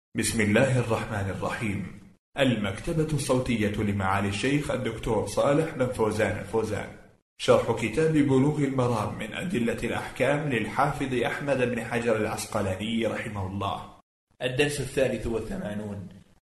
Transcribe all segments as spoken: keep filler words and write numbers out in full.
بسم الله الرحمن الرحيم. المكتبة الصوتية لمعالي الشيخ الدكتور صالح بن فوزان الفوزان، شرح كتاب بلوغ المرام من أدلة الأحكام للحافظ أحمد بن حجر العسقلاني رحمه الله. الدرس الثالث والثمانون.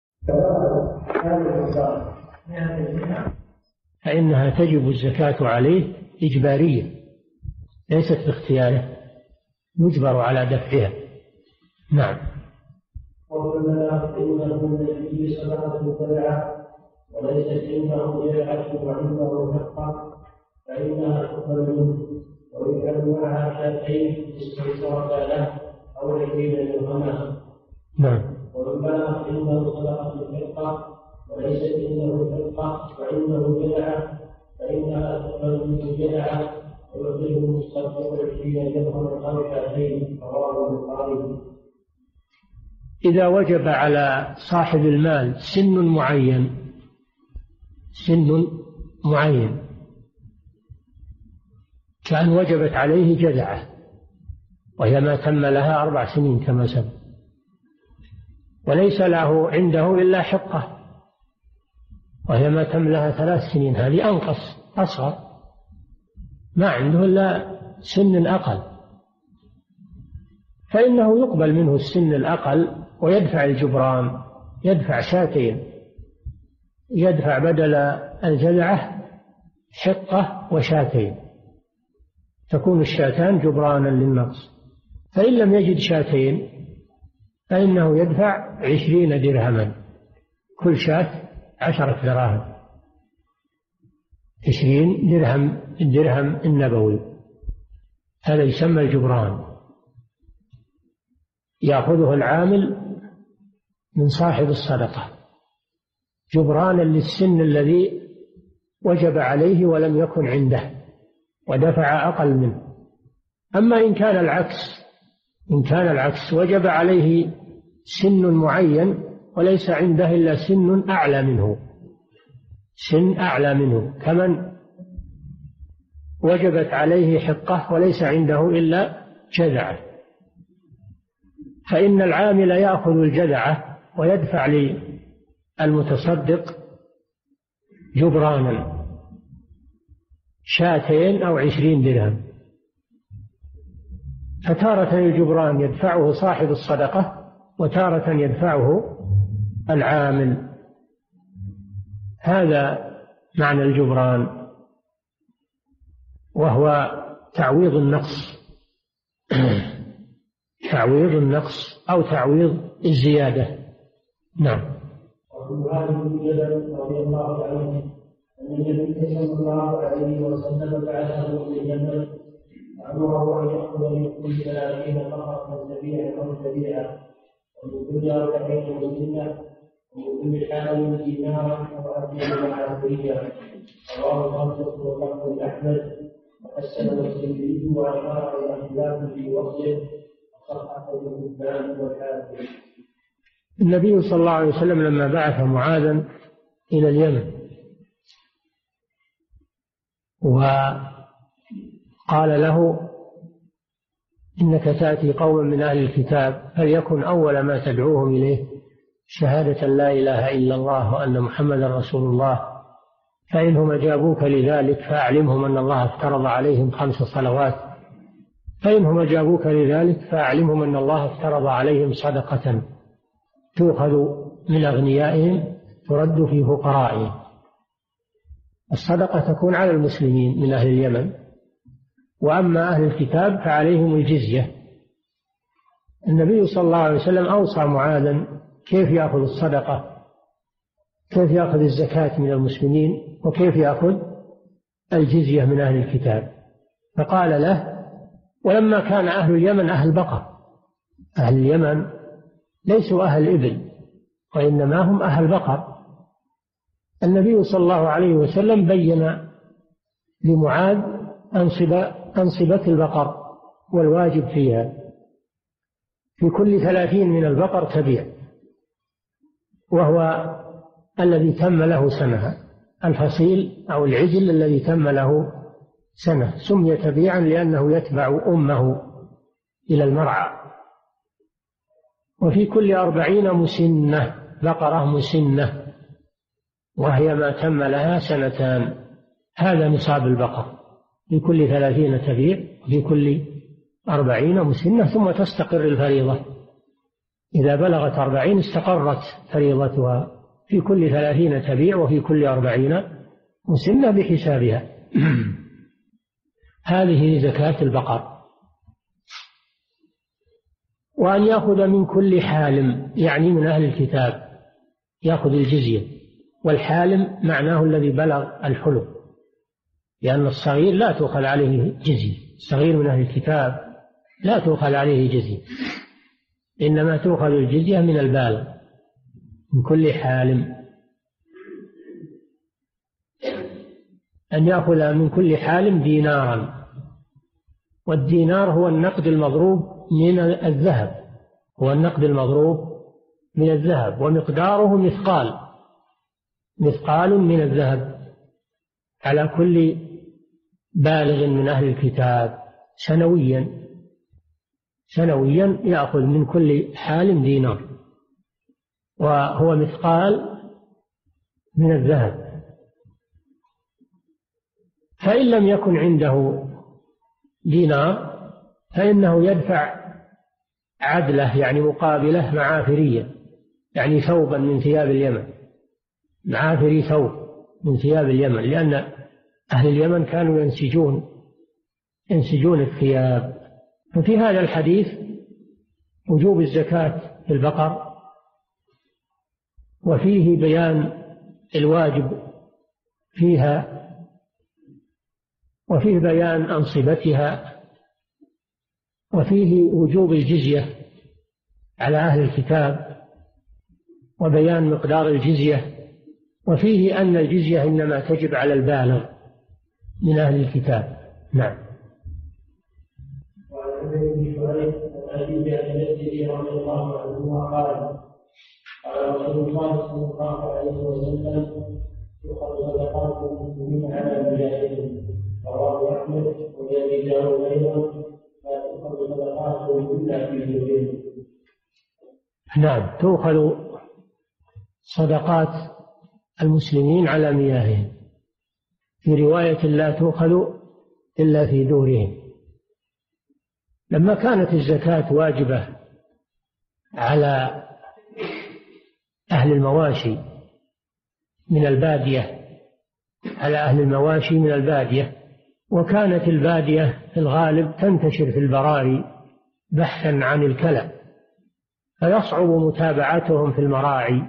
فإنها تجب الزكاة عليه إجبارية، ليست باختياره، يجبر على دفعها. نعم. وقلنا إنه النبي صدقة تبعه وليست عنده جرعة وعنده حقة فإنها تقبل منه ويجعل معها شاتين استنصرتا له أو عشرين درهما. نعم. ومن بلغ عنده صدقة الحقة وليست عنده حقة وعنده جرعة فإنها تقبل منه جرعة ويعطيه المصدق عشرين درهما أو شاتين. رواه البخاري. إذا وجب على صاحب المال سن معين سن معين كان وجبت عليه جذعة وهي ما تم لها أربع سنين كما سبق، وليس له عنده إلا حقة وهي ما تم لها ثلاث سنين، هذه أنقص أصغر، ما عنده إلا سن أقل، فإنه يقبل منه السن الأقل ويدفع الجبران، يدفع شاتين، يدفع بدل الجذعة حقة وشاتين، تكون الشاتان جبرانا للنقص. فإن لم يجد شاتين فإنه يدفع عشرين درهما، كل شاة عشرة دراهم، عشرين درهم، الدرهم النبوي، هذا يسمى الجبران، يأخذه العامل من صاحب الصدقة جبرانا للسن الذي وجب عليه ولم يكن عنده ودفع أقل منه. أما إن كان العكس إن كان العكس وجب عليه سن معين وليس عنده إلا سن أعلى منه سن أعلى منه كمن وجبت عليه حقة وليس عنده إلا جذعة، فإن العامل يأخذ الجذعة ويدفع للمتصدق جبرانا شاتين أو عشرين درهم، فتارة الجبران يدفعه صاحب الصدقة وتارة يدفعه العامل، هذا معنى الجبران، وهو تعويض النقص تعويض النقص أو تعويض الزيادة. نعم. وفي هذه الجبل رضي الله عنه أن النبي صلى الله عليه وسلم بعثه لليمن أمره أن يأخذ من كل ثلاثين بقرة سبيعا أو سبيعا ومن كل أربعين مسنة ومن كل حامل دينارا أو أبيض مع الكلية. رواه الخمسة واللفظ أحمد وحسنه الترمذي وأشار إلى خلافه في وصفه. النبي صلى الله عليه وسلم لما بعث معاذا إلى اليمن وقال له إنك تأتي قوما من أهل الكتاب فليكن أول ما تدعوهم إليه شهادة لا إله إلا الله وأن محمدا رسول الله، فإنهم أجابوك لذلك فأعلمهم أن الله افترض عليهم خمس صلوات، فإنهم أجابوك لذلك فأعلمهم أن الله افترض عليهم صدقة تؤخذ من أغنيائهم ترد في فقرائهم. الصدقة تكون على المسلمين من أهل اليمن، وأما أهل الكتاب فعليهم الجزية. النبي صلى الله عليه وسلم أوصى معاذا كيف يأخذ الصدقة، كيف يأخذ الزكاة من المسلمين، وكيف يأخذ الجزية من أهل الكتاب، فقال له: ولما كان أهل اليمن أهل بقر، أهل اليمن ليسوا أهل إبل وإنما هم أهل بقر، النبي صلى الله عليه وسلم بين لمعاذ أنصبة البقر والواجب فيها، في كل ثلاثين من البقر تبيع، وهو الذي تم له سنة، الفصيل أو العجل الذي تم له سنة سمي تبيعا لأنه يتبع أمه إلى المرعى، وفي كل أربعين مسنة، بقرة مسنة، وهي ما تم لها سنتان. هذا نصاب البقر، في كل ثلاثين تبيع، في كل أربعين مسنة، ثم تستقر الفريضة. إذا بلغت أربعين استقرت فريضتها، في كل ثلاثين تبيع، وفي كل أربعين مسنة بحسابها. هذه زكاة البقر. وأن يأخذ من كل حالم، يعني من أهل الكتاب، يأخذ الجزية. والحالم معناه الذي بلغ الحلم، لأن الصغير لا تؤخذ عليه جزية، الصغير من أهل الكتاب لا تؤخذ عليه جزية، إنما تؤخذ الجزية من البالغ، من كل حالم. أن يأخذ من كل حالم دينارا، والدينار هو النقد المضروب من الذهب، هو النقد المضروب من الذهب، ومقداره مثقال، مثقال من الذهب على كل بالغ من أهل الكتاب سنويا، سنويا يأخذ من كل حال دينار، وهو مثقال من الذهب. فإن لم يكن عنده دينار فإنه يدفع عدله، يعني مقابله معافرية، يعني ثوبا من ثياب اليمن، معافري ثوب من ثياب اليمن، لأن أهل اليمن كانوا ينسجون ينسجون الثياب. ففي هذا الحديث وجوب الزكاة في البقر، وفيه بيان الواجب فيها، وفيه بيان أنصبتها، وفيه وجوب الجزية على أهل الكتاب، وبيان مقدار الجزية، وفيه أن الجزية إنما تجب على البالغ من أهل الكتاب. نعم. وعن عمرو بن شعيب عن أبيه عن جده رضي الله عنهما قال قال رسول الله صلى الله عليه وسلم يؤخذ صدقات المسلمين على مجاهدهم، رواه أحمد وأبي داود أيضا، لا تؤخذ صدقاتهم إلا في دينهم. نعم، تؤخذ صدقات المسلمين على مياههم، في رواية لا تؤخذ إلا في دورهم. لما كانت الزكاة واجبة على أهل المواشي من البادية، على أهل المواشي من البادية، وكانت البادية في الغالب تنتشر في البراري بحثا عن الكلى، فيصعب متابعتهم في المراعي،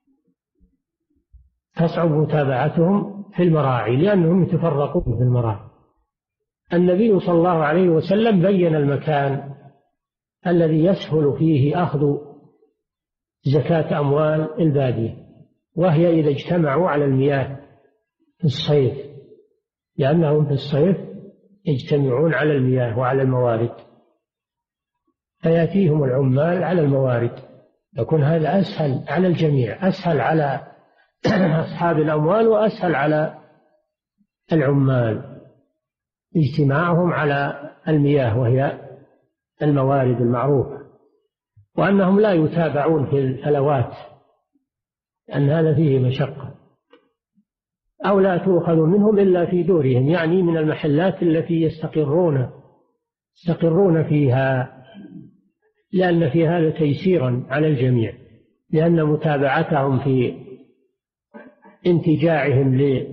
تصعب متابعتهم في المراعي لأنهم يتفرقون في المراعي. النبي صلى الله عليه وسلم بين المكان الذي يسهل فيه أخذ زكاة أموال البادية، وهي إذا اجتمعوا على المياه في الصيف، لأنهم في الصيف يجتمعون على المياه وعلى الموارد، فيأتيهم العمال على الموارد، يكون هذا أسهل على الجميع، أسهل على أصحاب الأموال وأسهل على العمال اجتماعهم على المياه وهي الموارد المعروفة، وأنهم لا يتابعون في الفلوات لأن هذا فيه مشقة، أو لا تؤخذ منهم إلا في دورهم، يعني من المحلات التي يستقرون يستقرون فيها، لأن في هذا تيسيرا على الجميع، لأن متابعتهم في انتجاعهم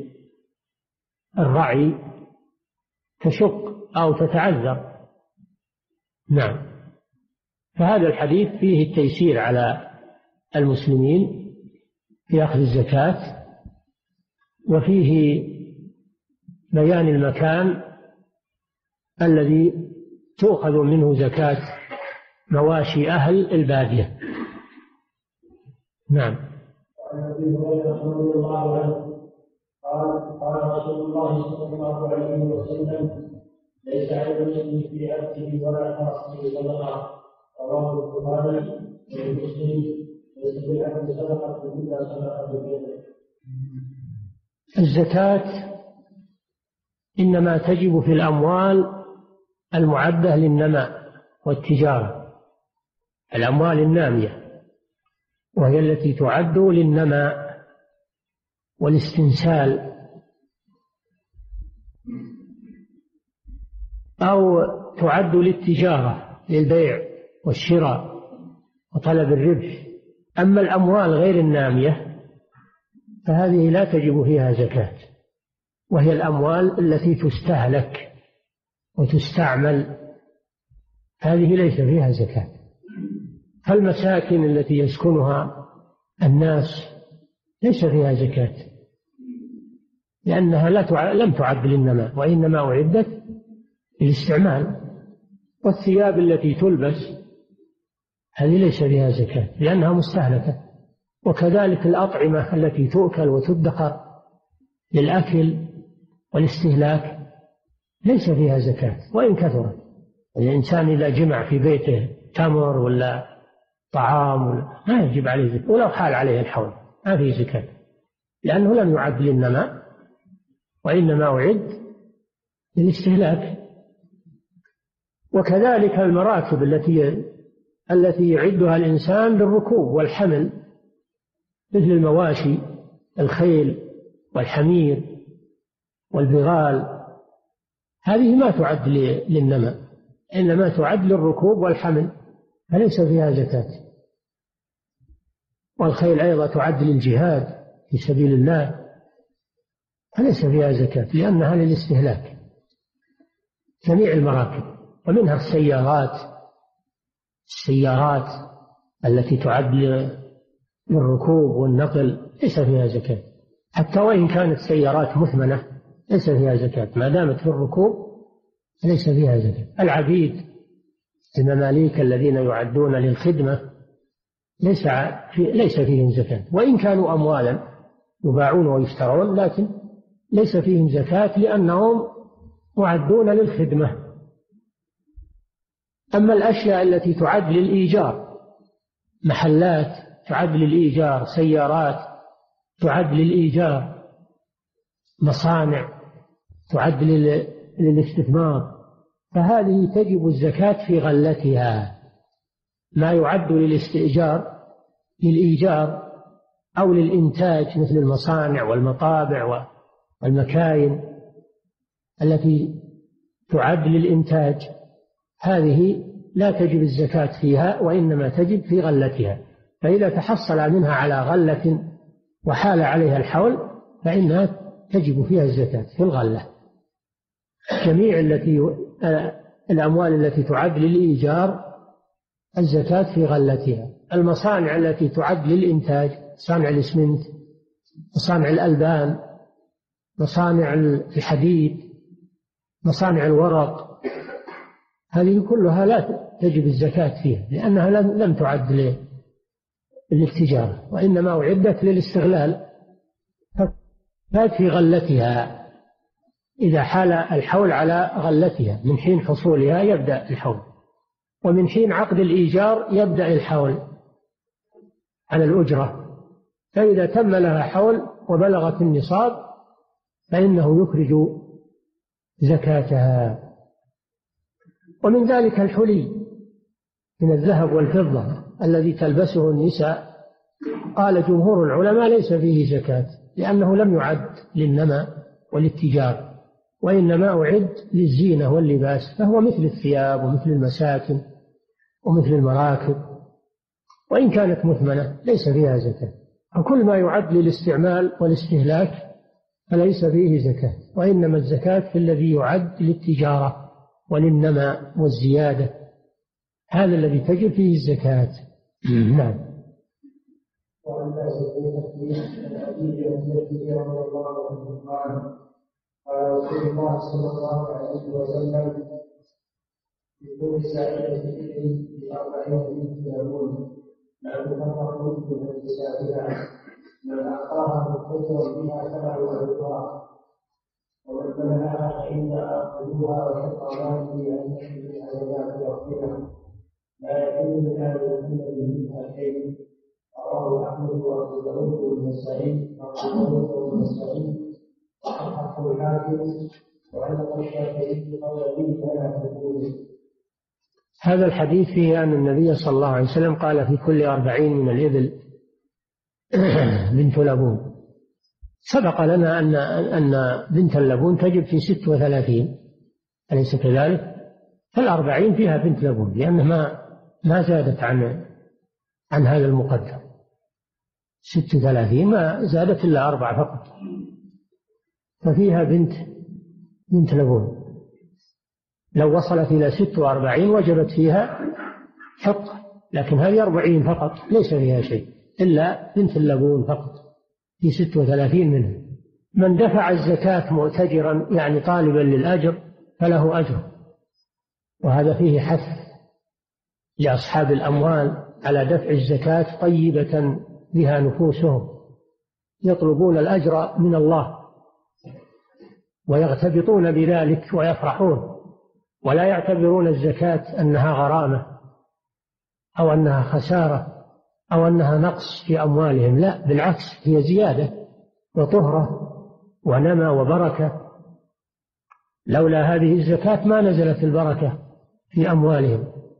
للرعي تشق أو تتعذر. نعم. فهذا الحديث فيه التيسير على المسلمين في أخذ الزكاة، وفيه بيان المكان الذي تؤخذ منه زكاة مواشي أهل البادية. نعم. وعن ابي هريره رضي الله عنه قال قال رسول الله صلى الله عليه وسلم ليس على المسلم في عبده ولا خاصه صدقه، رواه البخاري ومسلم. ليس في العبد صدقه الا صدقه بيده. الزكاة إنما تجب في الأموال المعدة للنماء والتجارة، الأموال النامية، وهي التي تعد للنماء والاستنسال، أو تعد للتجارة للبيع والشراء وطلب الربح. أما الأموال غير النامية فهذه لا تجب فيها زكاة، وهي الأموال التي تستهلك وتستعمل، هذه ليس فيها زكاة. فالمساكن التي يسكنها الناس ليس فيها زكاة، لأنها لا تع... لم تعد للنماء، وإنما أعدت للاستعمال. والثياب التي تلبس هذه ليس فيها زكاة لأنها مستهلكة. وكذلك الأطعمة التي تؤكل وتدخر للأكل والاستهلاك ليس فيها زكاة وإن كثرت. الإنسان إذا جمع في بيته تمر ولا طعام ولا ما يجب عليه زكاة، ولو حال عليه الحول ما فيه زكاة، لأنه لم يعد للنماء وإنما أعد للاستهلاك. وكذلك المراكب التي التي يعدها الإنسان للركوب والحمل، مثل المواشي، الخيل والحمير والبغال، هذه ما تعد للنماء، إنما تعد للركوب والحمل، فليس فيها زكاة. والخيل أيضا تعد للجهاد في سبيل الله، فليس فيها زكاة لأنها للاستهلاك. جميع المراكب، ومنها السيارات السيارات التي تعد للركوب والنقل ليس فيها زكاة، حتى وإن كانت سيارات مثمنة ليس فيها زكاة، ما دامت في الركوب ليس فيها زكاة. العبيد المماليك الذين يعدون للخدمة ليس في ليس فيهم زكاة، وإن كانوا أموالا يباعون ويشترون، لكن ليس فيهم زكاة لأنهم معدون للخدمة. أما الأشياء التي تعد للإيجار، محلات تعد للإيجار، سيارات تعد للإيجار، مصانع تعد للاستثمار، فهذه تجب الزكاة في غلتها. ما يعد للاستئجار للإيجار أو للإنتاج مثل المصانع والمطابع والمكاين التي تعد للإنتاج، هذه لا تجب الزكاة فيها، وإنما تجب في غلتها. فإذا تحصل منها على غلة وحال عليها الحول فإنها تجب فيها الزكاة في الغلة. جميع التي الأموال التي تعد للإيجار الزكاة في غلتها. المصانع التي تعد للإنتاج، مصانع الإسمنت، مصانع الألبان، مصانع الحديد، مصانع الورق، هذه كلها لا تجب الزكاة فيها لأنها لم تعد للتجارة، وإنما أعدت للاستغلال، فات في غلتها. إذا حال الحول على غلتها من حين حصولها يبدأ الحول، ومن حين عقد الإيجار يبدأ الحول على الأجرة. فإذا تم لها حول وبلغت النصاب فإنه يخرج زكاتها. ومن ذلك الحلي من الذهب والفضة الذي تلبسه النساء، قال جمهور العلماء ليس فيه زكاة لأنه لم يعد للنماء وللتجارة، وإنما أعد للزينة واللباس، فهو مثل الثياب ومثل المساكن ومثل المراكب، وإن كانت مثمنة ليس فيها زكاة. وكل ما يعد للاستعمال والاستهلاك فليس فيه زكاة، وإنما الزكاة في الذي يعد للتجارة وللنماء والزيادة، هذا الذي تجب فيه الزكاة. نعم. قال رسول الله صلى الله عليه وسلم في كل سائلة إبل بأربعين بنت يقول لا تفرق من حسابها، من أعطاها مقتدرا بها سبع أعطاها، ومن منعها فإنها أخذوها وشق ماله أن يشرك عليها بوقتها، لا يحل من هذا الذي منها شيء. رواه أحمد وأبو داود والنسائي وأبو داود والنسائي وحقه الحاكم وعلق الشافعي قول به فلا تقول. هذا الحديث فيه أن النبي صلى الله عليه وسلم قال في كل أربعين من الإبل بنت لبون. سبق لنا أن أن بنت اللبون تجب في ست وثلاثين، أليس كذلك؟ فالأربعين فيها بنت لبون، لأنها ما ما زادت عن عن هذا المقدر. ست وثلاثين ما زادت إلا أربعة فقط، ففيها بنت بنت لبون. لو وصلت إلى ست وأربعين وجبت فيها حقة، لكن هذه أربعين فقط ليس فيها شيء إلا بنت اللبون فقط في ست وثلاثين منها. من دفع الزكاة مؤتجرا يعني طالبا للأجر فله أجر، وهذا فيه حث لأصحاب الأموال على دفع الزكاة طيبة بها نفوسهم، يطلبون الأجر من الله ويغتبطون بذلك ويفرحون، ولا يعتبرون الزكاة أنها غرامة أو أنها خسارة أو أنها نقص في أموالهم، لا بالعكس، هي زيادة وطهرة ونمى وبركة. لولا هذه الزكاة ما نزلت البركة في أموالهم،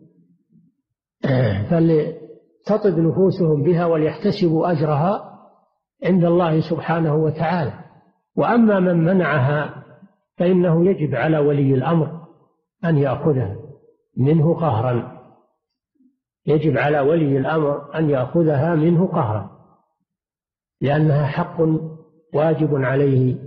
فلتطب نفوسهم بها وليحتسبوا أجرها عند الله سبحانه وتعالى. وأما من منعها فإنه يجب على ولي الأمر أن يأخذها منه قهرا، يجب على ولي الأمر أن يأخذها منه قهرا، لأنها حق واجب عليه.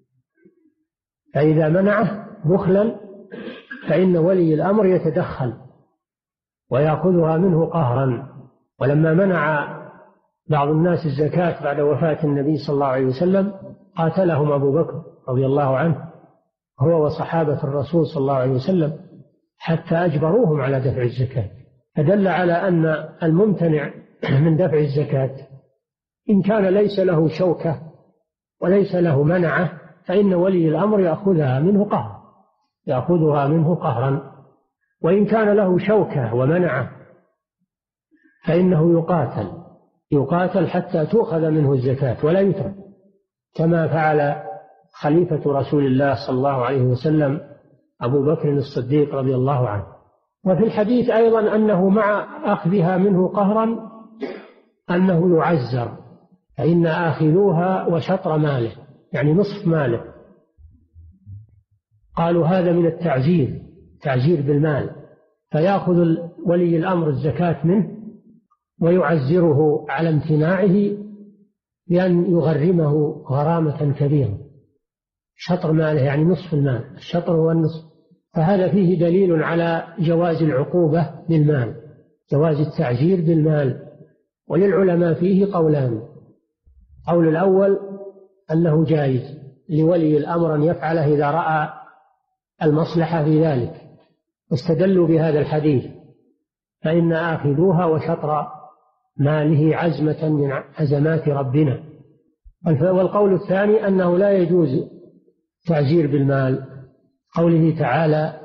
فإذا منعه بخلا فإن ولي الأمر يتدخل ويأخذها منه قهرا. ولما منع بعض الناس الزكاة بعد وفاة النبي صلى الله عليه وسلم قاتلهم أبو بكر رضي الله عنه هو وصحابة الرسول صلى الله عليه وسلم حتى أجبروهم على دفع الزكاة، فدل على أن الممتنع من دفع الزكاة إن كان ليس له شوكة وليس له منعة فإن ولي الأمر يأخذها منه قهرا، يأخذها منه قهرا. وإن كان له شوكة ومنعة فإنه يقاتل يقاتل حتى تؤخذ منه الزكاة ولا يترك، كما فعل خليفة رسول الله صلى الله عليه وسلم أبو بكر الصديق رضي الله عنه. وفي الحديث أيضا أنه مع أخذها منه قهرا أنه يعزر، فإن آخذوها وشطر ماله يعني نصف ماله. قالوا هذا من التعزير، تعزير بالمال، فيأخذ ولي الأمر الزكاة منه ويعزره على امتناعه بأن يغرمه غرامة كبيرة. شطر ماله يعني نصف المال، الشطر هو النصف. فهذا فيه دليل على جواز العقوبة بالمال، جواز التعزير بالمال. وللعلماء فيه قولان: قول الأول أنه جائز لولي الأمر أن يفعله إذا رأى المصلحة في ذلك، واستدلوا بهذا الحديث فإن آخذوها وشطر ماله عزمة من عزمات ربنا. والقول الثاني أنه لا يجوز تعزير بالمال، قوله تعالى: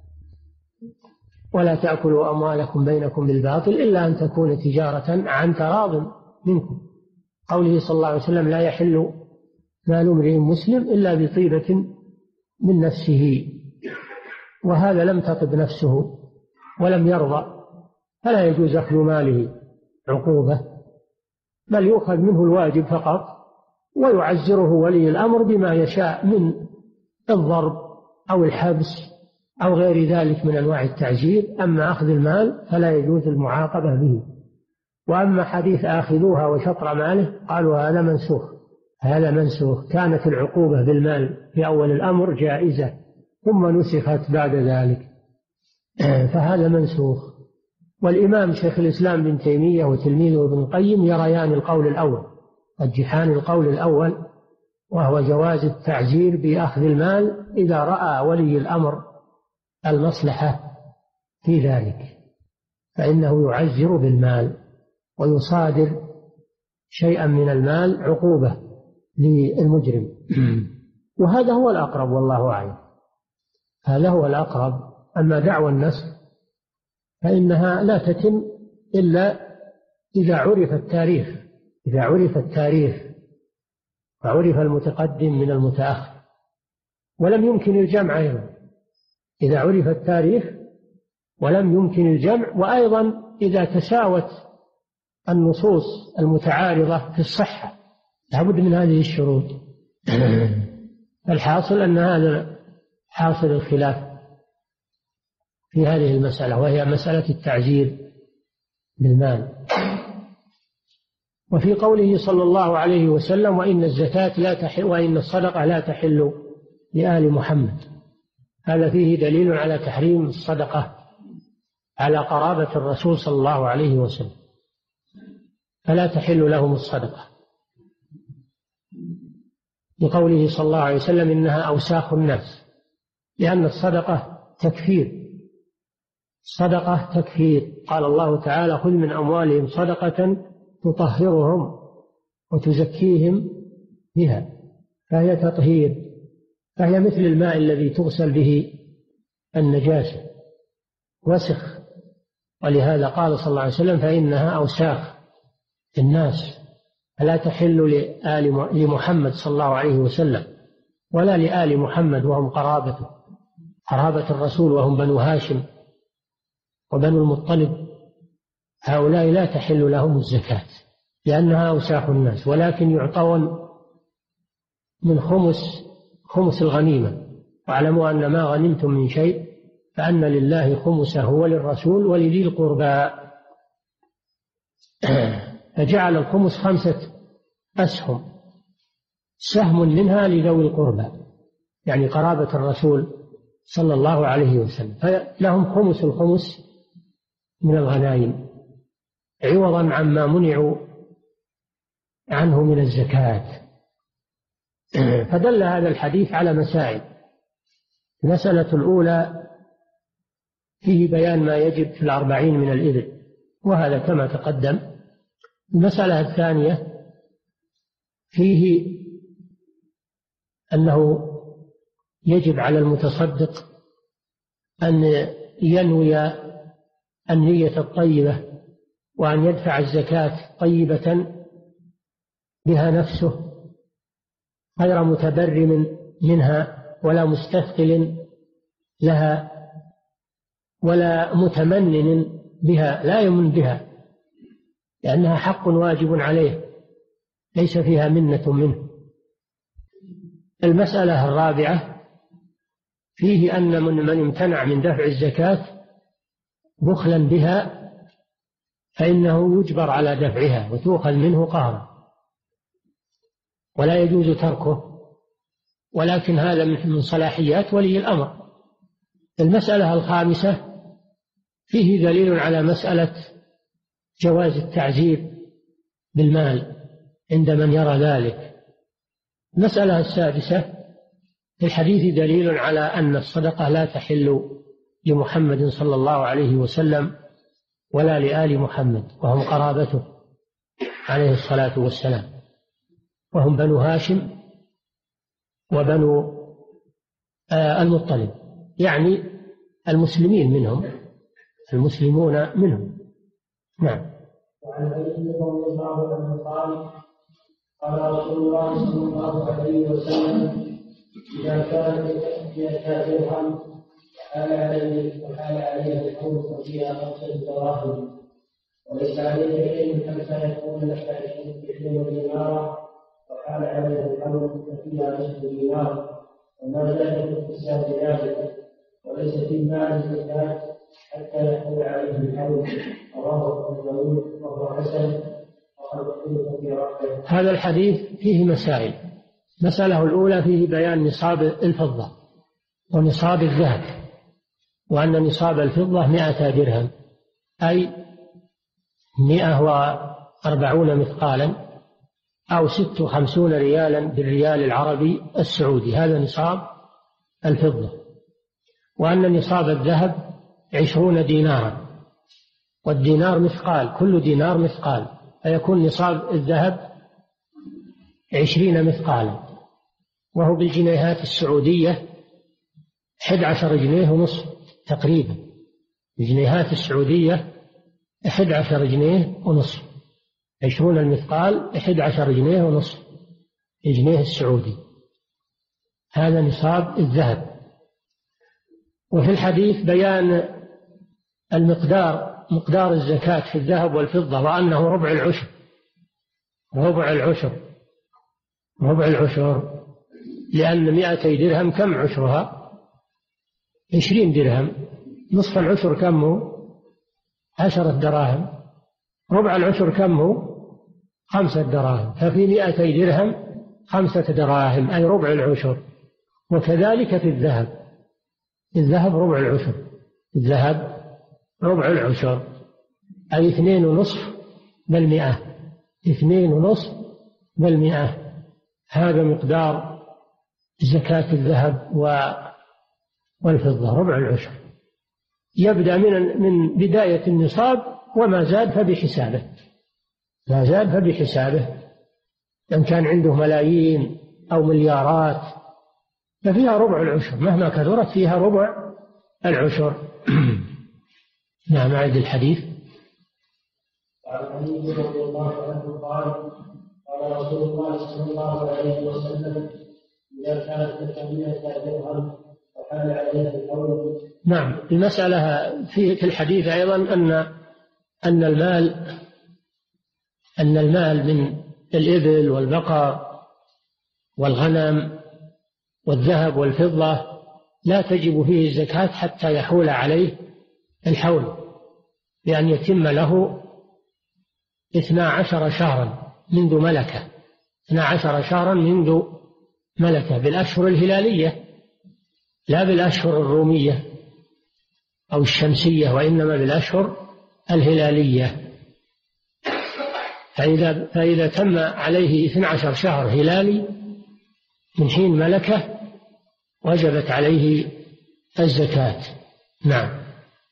ولا تأكلوا أموالكم بينكم بالباطل إلا أن تكون تجارة عن تراض منكم. قوله صلى الله عليه وسلم: لا يحل مال امرئ مسلم إلا بطيبة من نفسه، وهذا لم تطب نفسه ولم يرضى، فلا يجوز أخذ ماله عقوبة، بل يؤخذ منه الواجب فقط، ويعزره ولي الأمر بما يشاء من الضرب أو الحبس أو غير ذلك من أنواع التعزير. أما أخذ المال فلا يجوز المعاقبة به. وأما حديث آخذوها وشطر ماله قالوا هذا منسوخ، هذا منسوخ. كانت العقوبة بالمال في أول الأمر جائزة ثم نسخت بعد ذلك، فهذا منسوخ. والإمام شيخ الإسلام بن تيمية وتلميذه ابن القيم يريان القول الأول، يرجحان القول الأول، وهو جواز التعزير بأخذ المال إذا رأى ولي الأمر المصلحة في ذلك، فإنه يعزر بالمال ويصادر شيئا من المال عقوبة للمجرم. وهذا هو الأقرب والله أعلم، هذا هو الأقرب. أما دعوى النسخ فإنها لا تتم إلا إذا عرف التاريخ، إذا عرف التاريخ وعرف المتقدم من المتأخر، ولم يمكن الجمع أيضا. إذا عرف التاريخ ولم يمكن الجمع. وأيضا إذا تساوت النصوص المتعارضة في الصحة لابد من هذه الشروط. الحاصل أن هذا حاصل الخلاف في هذه المسألة، وهي مسألة التعزير بالمال. وفي قوله صلى الله عليه وسلم: وإن الزكاة لا تحل وإن الصدقة لا تحل لآل محمد، هذا فيه دليل على تحريم الصدقة على قرابة الرسول صلى الله عليه وسلم، فلا تحل لهم الصدقة، لقوله صلى الله عليه وسلم: إنها أوساخ الناس، لأن الصدقة تكفير، الصدقة تكفير. قال الله تعالى: خذ من أموالهم صدقة تطهرهم وتزكيهم بها، فهي تطهير، فهي مثل الماء الذي تغسل به النجاسة، وسخ. ولهذا قال صلى الله عليه وسلم: فإنها أوساخ الناس، فلا تحل لآل لمحمد صلى الله عليه وسلم ولا لآل محمد وهم قرابته، قرابة الرسول وهم بنو هاشم وبنو المطلب، هؤلاء لا تحل لهم الزكاة لأنها أوساخ الناس، ولكن يعطون من خمس خمس الغنيمة. واعلموا أن ما غنمتم من شيء فأن لله خمسه وللرسول ولذي القربى. فجعل الخمس خمسة أسهم، سهم منها لذوي القربى، يعني قرابة الرسول صلى الله عليه وسلم، فلهم خمس الخمس من الغنائم عوضا عما منعوا عنه من الزكاة. فدل هذا الحديث على مسائل. المسألة الأولى فيه بيان ما يجب في الأربعين من الإبل، وهذا كما تقدم. المسألة الثانية فيه أنه يجب على المتصدق أن ينوي النية الطيبة، وأن يدفع الزكاة طيبة بها نفسه غير متبرم منها ولا مستثقل لها ولا متمنن بها، لا يمن بها، لأنها حق واجب عليه ليس فيها منة منه. المسألة الرابعة فيه أن من من امتنع من دفع الزكاة بخلا بها فإنه يجبر على دفعها وتؤخذ منه قهرا، ولا يجوز تركه، ولكن هذا من صلاحيات ولي الأمر. المسألة الخامسة فيه دليل على مسألة جواز التعزير بالمال عند من يرى ذلك. المسألة السادسة في الحديث دليل على أن الصدقة لا تحل لمحمد صلى الله عليه وسلم ولا لآل محمد وهم قرابته عليه الصلاة والسلام، وهم بنو هاشم وبنو آه المطلب، يعني المسلمين منهم، المسلمون منهم. نعم. وعن علي رضي الله عنه قال: قال رسول الله صلى الله عليه وسلم: إذا كانت الأشياء درهم وحال عليه وحال عليها الحول ففيها خمسة دراهم، وليس عليك شيء حتى يكون لك عشرين دينارا، وحال عليها الحول ففيها نصف دينار، وما زاد في الحساب ذلك، وليس في المال زكاة حتى يحول عليه الحول. رواه ابو داود وهو حسن وقد اختلف في رفعه. هذا الحديث فيه مسائل. المسألة الأولى فيه بيان نصاب الفضة ونصاب الذهب، وأن نصاب الفضة مائة درهم، أي مائة وأربعون مثقالا، أو ست وخمسون ريالا بالريال العربي السعودي، هذا نصاب الفضة. وأن نصاب الذهب عشرون دينارا، والدينار مثقال، كل دينار مثقال، فيكون نصاب الذهب عشرين مثقالا، وهو بالجنيهات السعودية أحد عشر جنيه ونصف تقريبا، الجنيهات السعودية أحد عشر جنيه ونصف، عشرون المثقال أحد عشر جنيه ونصف الجنيه السعودي، هذا نصاب الذهب. وفي الحديث بيان المقدار مقدار الزكاة في الذهب والفضة وأنه ربع العشر ربع العشر ربع العشر لأن مئتي درهم كم عشرها؟ عشرين درهم. نصف العشر كم هو؟ عشرة دراهم. ربع العشر كم هو؟ خمسة دراهم. ففي مئتي درهم خمسة دراهم أي ربع العشر. وكذلك في الذهب، الذهب ربع العشر، الذهب ربع العشر أي اثنين ونصف بالمئة، اثنين ونصف بالمئة. هذا مقدار زكاة الذهب والفضة ربع العشر. يبدأ من من بداية النصاب وما زاد فبحسابه، ما زاد فبحسابه. إن كان عنده ملايين أو مليارات ففيها ربع العشر، مهما كثرت فيها ربع العشر. نعم. أعد الحديث. عن علي رضي الله عنه قال قال رسول الله صلى الله عليه وسلم إذا كانت الكمية درهم وحال عليها الحول. نعم. المسألة في الحديث أيضا أن أن المال أن المال من الإبل والبقر والغنم والذهب والفضة لا تجب فيه الزكاة حتى يحول عليه الحول، بأن يتم له اثنا عشر شهرا منذ ملكه، اثنا عشر شهرا منذ ملكه بالأشهر الهلالية لا بالأشهر الرومية أو الشمسية، وإنما بالأشهر الهلالية. فإذا, فإذا تم عليه اثنا عشر شهر هلالي من حين ملكه وجبت عليه الزكاة. نعم.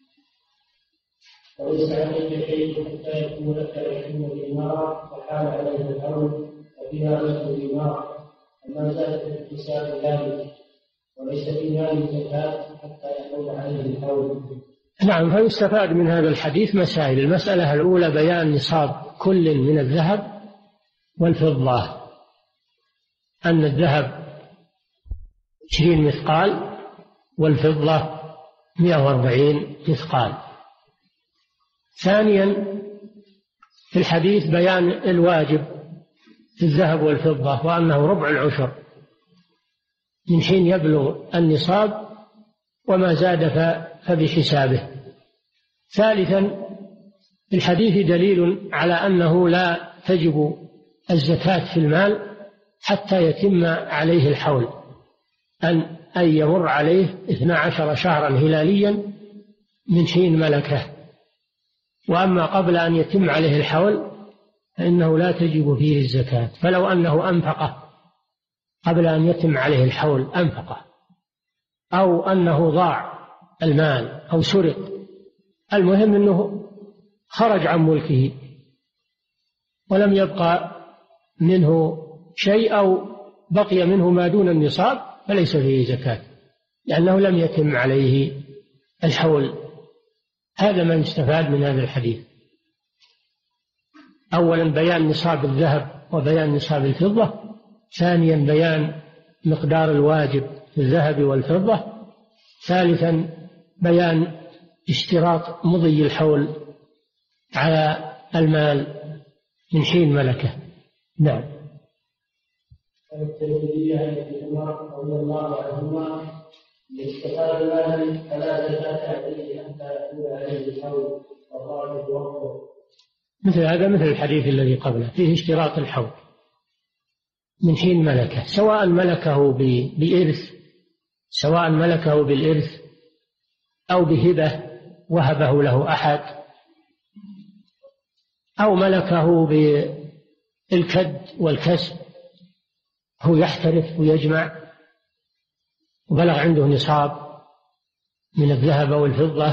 وليس عليك شيء حتى يكون لك عشرون دينارا وحال عليه الحول ففيها نصف دينار وما زاد في حساب ذلك، وليس في مال زكاة حتى يحول عليه الحول. نعم. فيستفاد من هذا الحديث مسائل. المسألة الأولى بيان نصاب كل من الذهب والفضة، أن الذهب عشرين مثقال والفضة مئة وأربعين مثقال. ثانيا في الحديث بيان الواجب في الذهب والفضة وأنه ربع العشر من حين يبلغ النصاب وما زاد فبحسابه. ثالثا في الحديث دليل على أنه لا تجب الزكاة في المال حتى يتم عليه الحول، أن أن يمر عليه اثنا عشر شهرا هلاليا من حين ملكه. وأما قبل أن يتم عليه الحول فإنه لا تجب فيه الزكاة. فلو أنه أنفقه قبل أن يتم عليه الحول أنفقه، أو أنه ضاع المال أو سرق، المهم أنه خرج عن ملكه ولم يبقى منه شيء أو بقي منه ما دون النصاب فليس فيه زكاة لأنه لم يتم عليه الحول. هذا ما يستفاد من هذا الحديث. أولا بيان نصاب الذهب وبيان نصاب الفضة. ثانيا بيان مقدار الواجب في الذهب والفضة. ثالثا بيان اشتراط مضي الحول على المال من حين ملكه. نعم. الترمذي عن ابن عمر رضي الله عنهما استفاد مالا فلا زكاة عليه حتى يحول عليه الحول وخرج وقته. مثل هذا مثل الحديث الذي قبله فيه اشتراط الحول من حين ملكه، سواء ملكه بإرث سواء ملكه بالإرث أو بهبة وهبه له أحد، أو ملكه بالكد والكسب، هو يحترف ويجمع وبلغ عنده نصاب من الذهب والفضة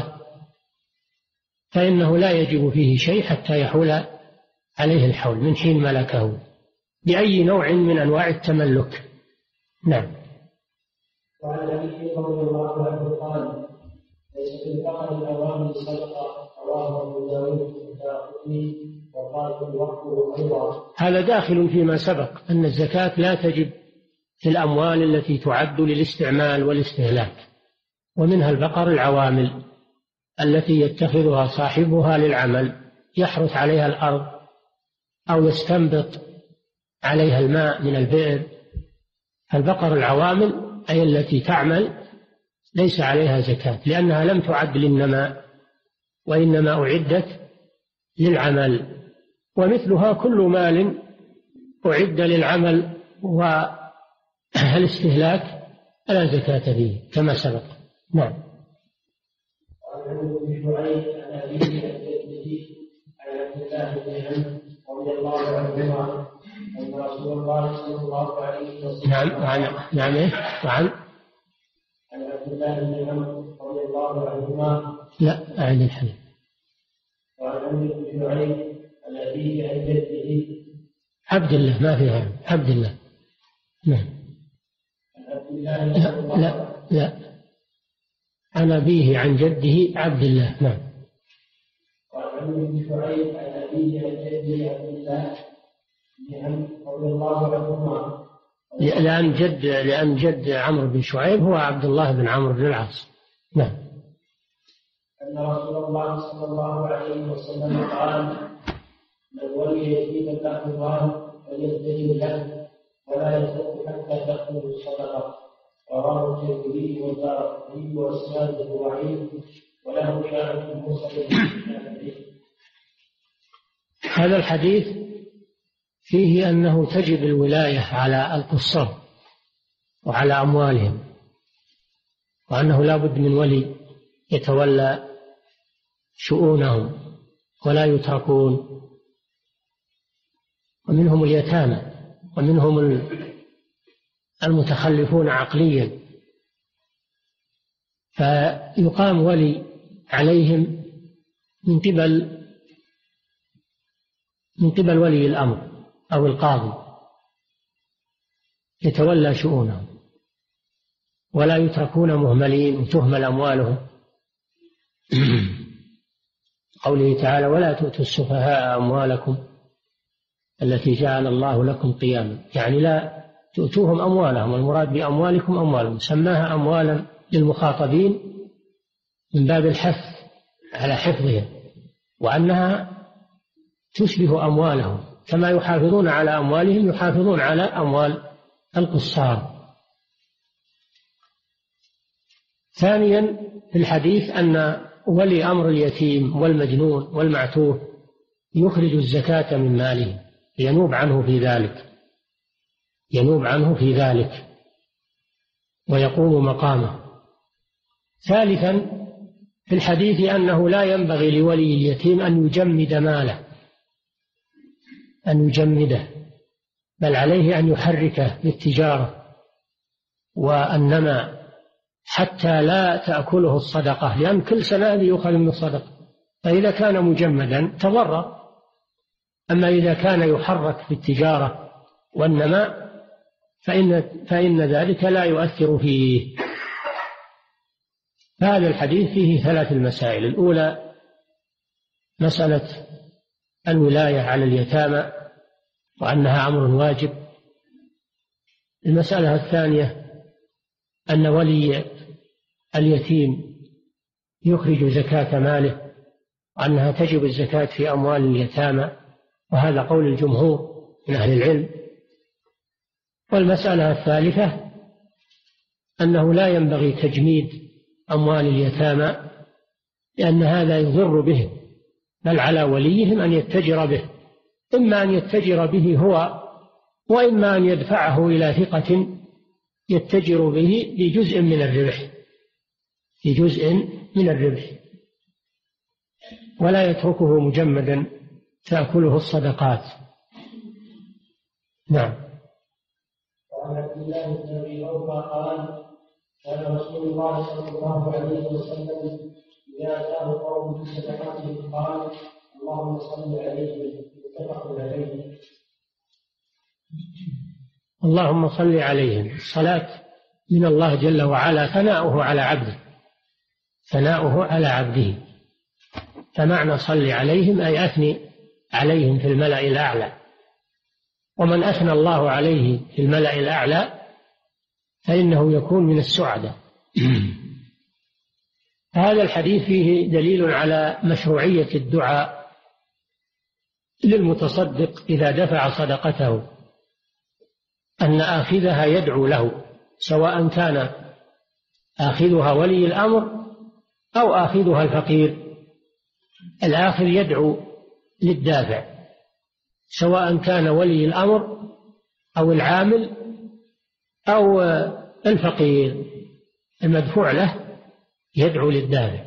فإنه لا يجب فيه شيء حتى يحول عليه الحول من حين ملكه بأي نوع من أنواع التملك. نعم. وعن علي رضي الله عنه قال ليس في البقر الأوامر صدقة رواه أبو داود والدارقطني وقال الوقت أيضا. هذا داخل فيما سبق أن الزكاة لا تجب في الأموال التي تعد للاستعمال والاستهلاك، ومنها البقر العوامل التي يتخذها صاحبها للعمل يحرث عليها الأرض أو يستنبط عليها الماء من البئر. فالبقر العوامل أي التي تعمل ليس عليها زكاة، لأنها لم تعد للنماء وإنما أعدت للعمل. ومثلها كل مال أعد للعمل والاستهلاك لا زكاة فيه كما سبق. نعم. نعم وعن نعم إيه وعن عن عبد الله بن عمرو رضي الله عنهما. لا أعد الحديث. وعن عمرو بن شعيب الذي عن جده عبد الله ما فيها عبد الله. نعم. عبد الله لا لا لا عن أبيه عن جده عبد الله. نعم. وعن عمرو بن شعيب عن أبيه عن جده عبد الله بن عمرو رضي الله عنهما. لأن جد لأن جد عمرو بن شعيب هو عبد الله بن عمرو بن العاص. نعم. أن رسول الله صلى الله عليه وسلم قال: من ولي يتيما له مال فليستجب له ولا يترك حتى تأخذ الصدقة. رواه الترمذي والدارقطني وإسناده ضعيف وله شاهد مرسل. هذا الحديث فيه أنه تجب الولاية على القصار وعلى أموالهم، وأنه لا بد من ولي يتولى شؤونهم ولا يتركون. ومنهم اليتامى ومنهم المتخلفون عقليا، فيقام ولي عليهم من قبل من قبل ولي الأمر أو القاضي يتولى شؤونهم ولا يتركون مهملين وتهمل أموالهم. قوله تعالى: ولا تؤتوا السفهاء أموالكم التي جعل الله لكم قياما، يعني لا تؤتوهم أموالهم، المراد بأموالكم أموالهم، سماها أموالا للمخاطبين من باب الحث على حفظها، وأنها تشبه أموالهم كما يحافظون على أموالهم يحافظون على أموال القصار. ثانيا في الحديث أن ولي أمر اليتيم والمجنون والمعتوه يخرج الزكاة من ماله، ينوب عنه في ذلك ينوب عنه في ذلك ويقوم مقامه. ثالثا في الحديث أنه لا ينبغي لولي اليتيم أن يجمد ماله أن يجمده، بل عليه أن يحركه للتجارة والنماء حتى لا تأكله الصدقة، لأن كل سنة يؤخذ من الصدقة، فإذا كان مجمدا تضرر. أما إذا كان يحرك في التجارة والنماء فإن, فإن ذلك لا يؤثر فيه. هذا الحديث فيه ثلاث المسائل: الأولى مسألة الولاية على اليتامى وأنها أمر واجب. المسألة الثانية أن ولي اليتيم يخرج زكاة ماله وأنها تجب الزكاة في أموال اليتامى، وهذا قول الجمهور من أهل العلم. والمسألة الثالثة أنه لا ينبغي تجميد أموال اليتامى، لأن هذا يضر بهم، بل على وليهم أن يتجر به، إما أن يتجر به هو وإما أن يدفعه إلى ثقة يتجر به بجزء من الربح بجزء من الربح ولا يتركه مجمدا تأكله الصدقات. نعم. وعن عبد الله بن ابي اوفى قال: كان رسول الله صلى الله عليه وسلم اذا اتاه قوم بصدقاتهم قال: اللهم صل عليهم. متفق عليه. اللهم صل عليهم، الصلاة من الله جل وعلا ثناؤه على عبده ثناؤه على عبده فمعنى صل عليهم أي أثني عليهم في الملأ الأعلى، ومن أثنى الله عليه في الملأ الأعلى فإنه يكون من السعداء. هذا الحديث فيه دليل على مشروعية الدعاء للمتصدق إذا دفع صدقته، أن آخذها يدعو له، سواء كان آخذها ولي الأمر أو آخذها الفقير. الآخذ يدعو للدافع، سواء كان ولي الأمر أو العامل أو الفقير، المدفوع له يدعو للدافع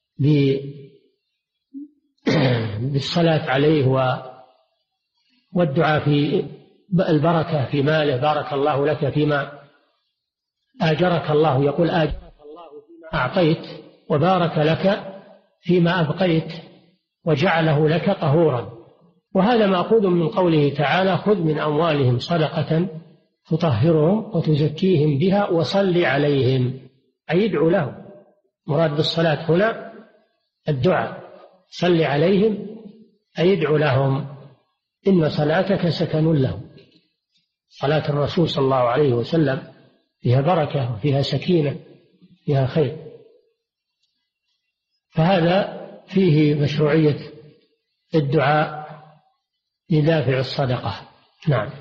بالصلاة عليه والدعاء في البركة في ماله، بارك الله لك فيما آجرك الله، يقول آجرك الله فيما أعطيت وبارك لك فيما أبقيت وجعله لك طهورا. وهذا مأخوذ من قوله تعالى: خذ من أموالهم صدقة تطهرهم وتزكيهم بها وصل عليهم، أي يدعو لهم. مراد بالصلاة هنا الدعاء، صل عليهم أي يدعو لهم، إن صلاتك سكن لهم. صلاة الرسول صلى الله عليه وسلم فيها بركة وفيها سكينة، فيها خير. فهذا فيه مشروعية الدعاء لدافع الصدقة. نعم.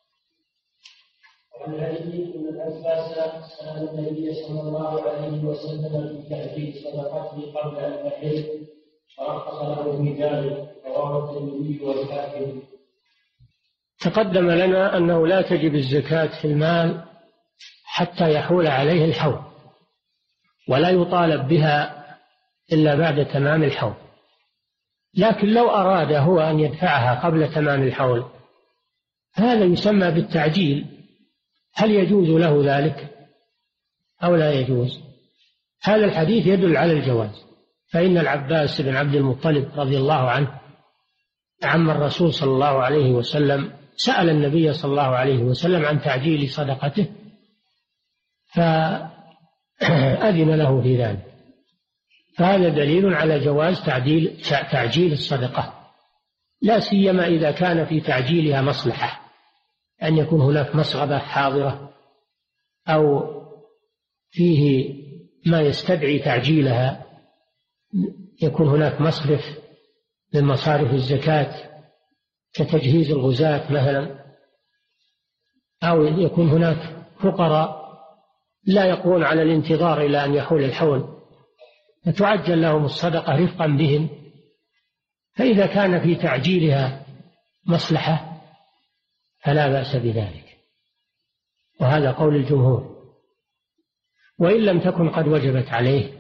وعن علي بن العباس سأل النبي صلى الله عليه وسلم في تأديب صدقته قبل أن يحل فرخص له في ذلك، رواه الترمذي والحاكم. تقدم لنا أنه لا تجب الزكاة في المال حتى يحول عليه الحول، ولا يطالب بها إلا بعد تمام الحول. لكن لو أراد هو أن يدفعها قبل تمام الحول هذا يسمى بالتعجيل. هل يجوز له ذلك أو لا يجوز؟ هذا الحديث يدل على الجواز، فإن العباس بن عبد المطلب رضي الله عنه عم الرسول صلى الله عليه وسلم سأل النبي صلى الله عليه وسلم عن تعجيل صدقته فأذن له في ذلك. فهذا دليل على جواز تعديل تعجيل الصدقة، لا سيما إذا كان في تعجيلها مصلحة، أن يكون هناك مسغبة حاضرة أو فيه ما يستدعي تعجيلها، يكون هناك مصرف من مصارف الزكاة كتجهيز الغزاة مثلا، أو يكون هناك فقراء لا يقوون على الانتظار إلى أن يحول الحول فتعجل لهم الصدقة رفقا بهم. فإذا كان في تعجيلها مصلحة فلا بأس بذلك، وهذا قول الجمهور. وإن لم تكن قد وجبت عليه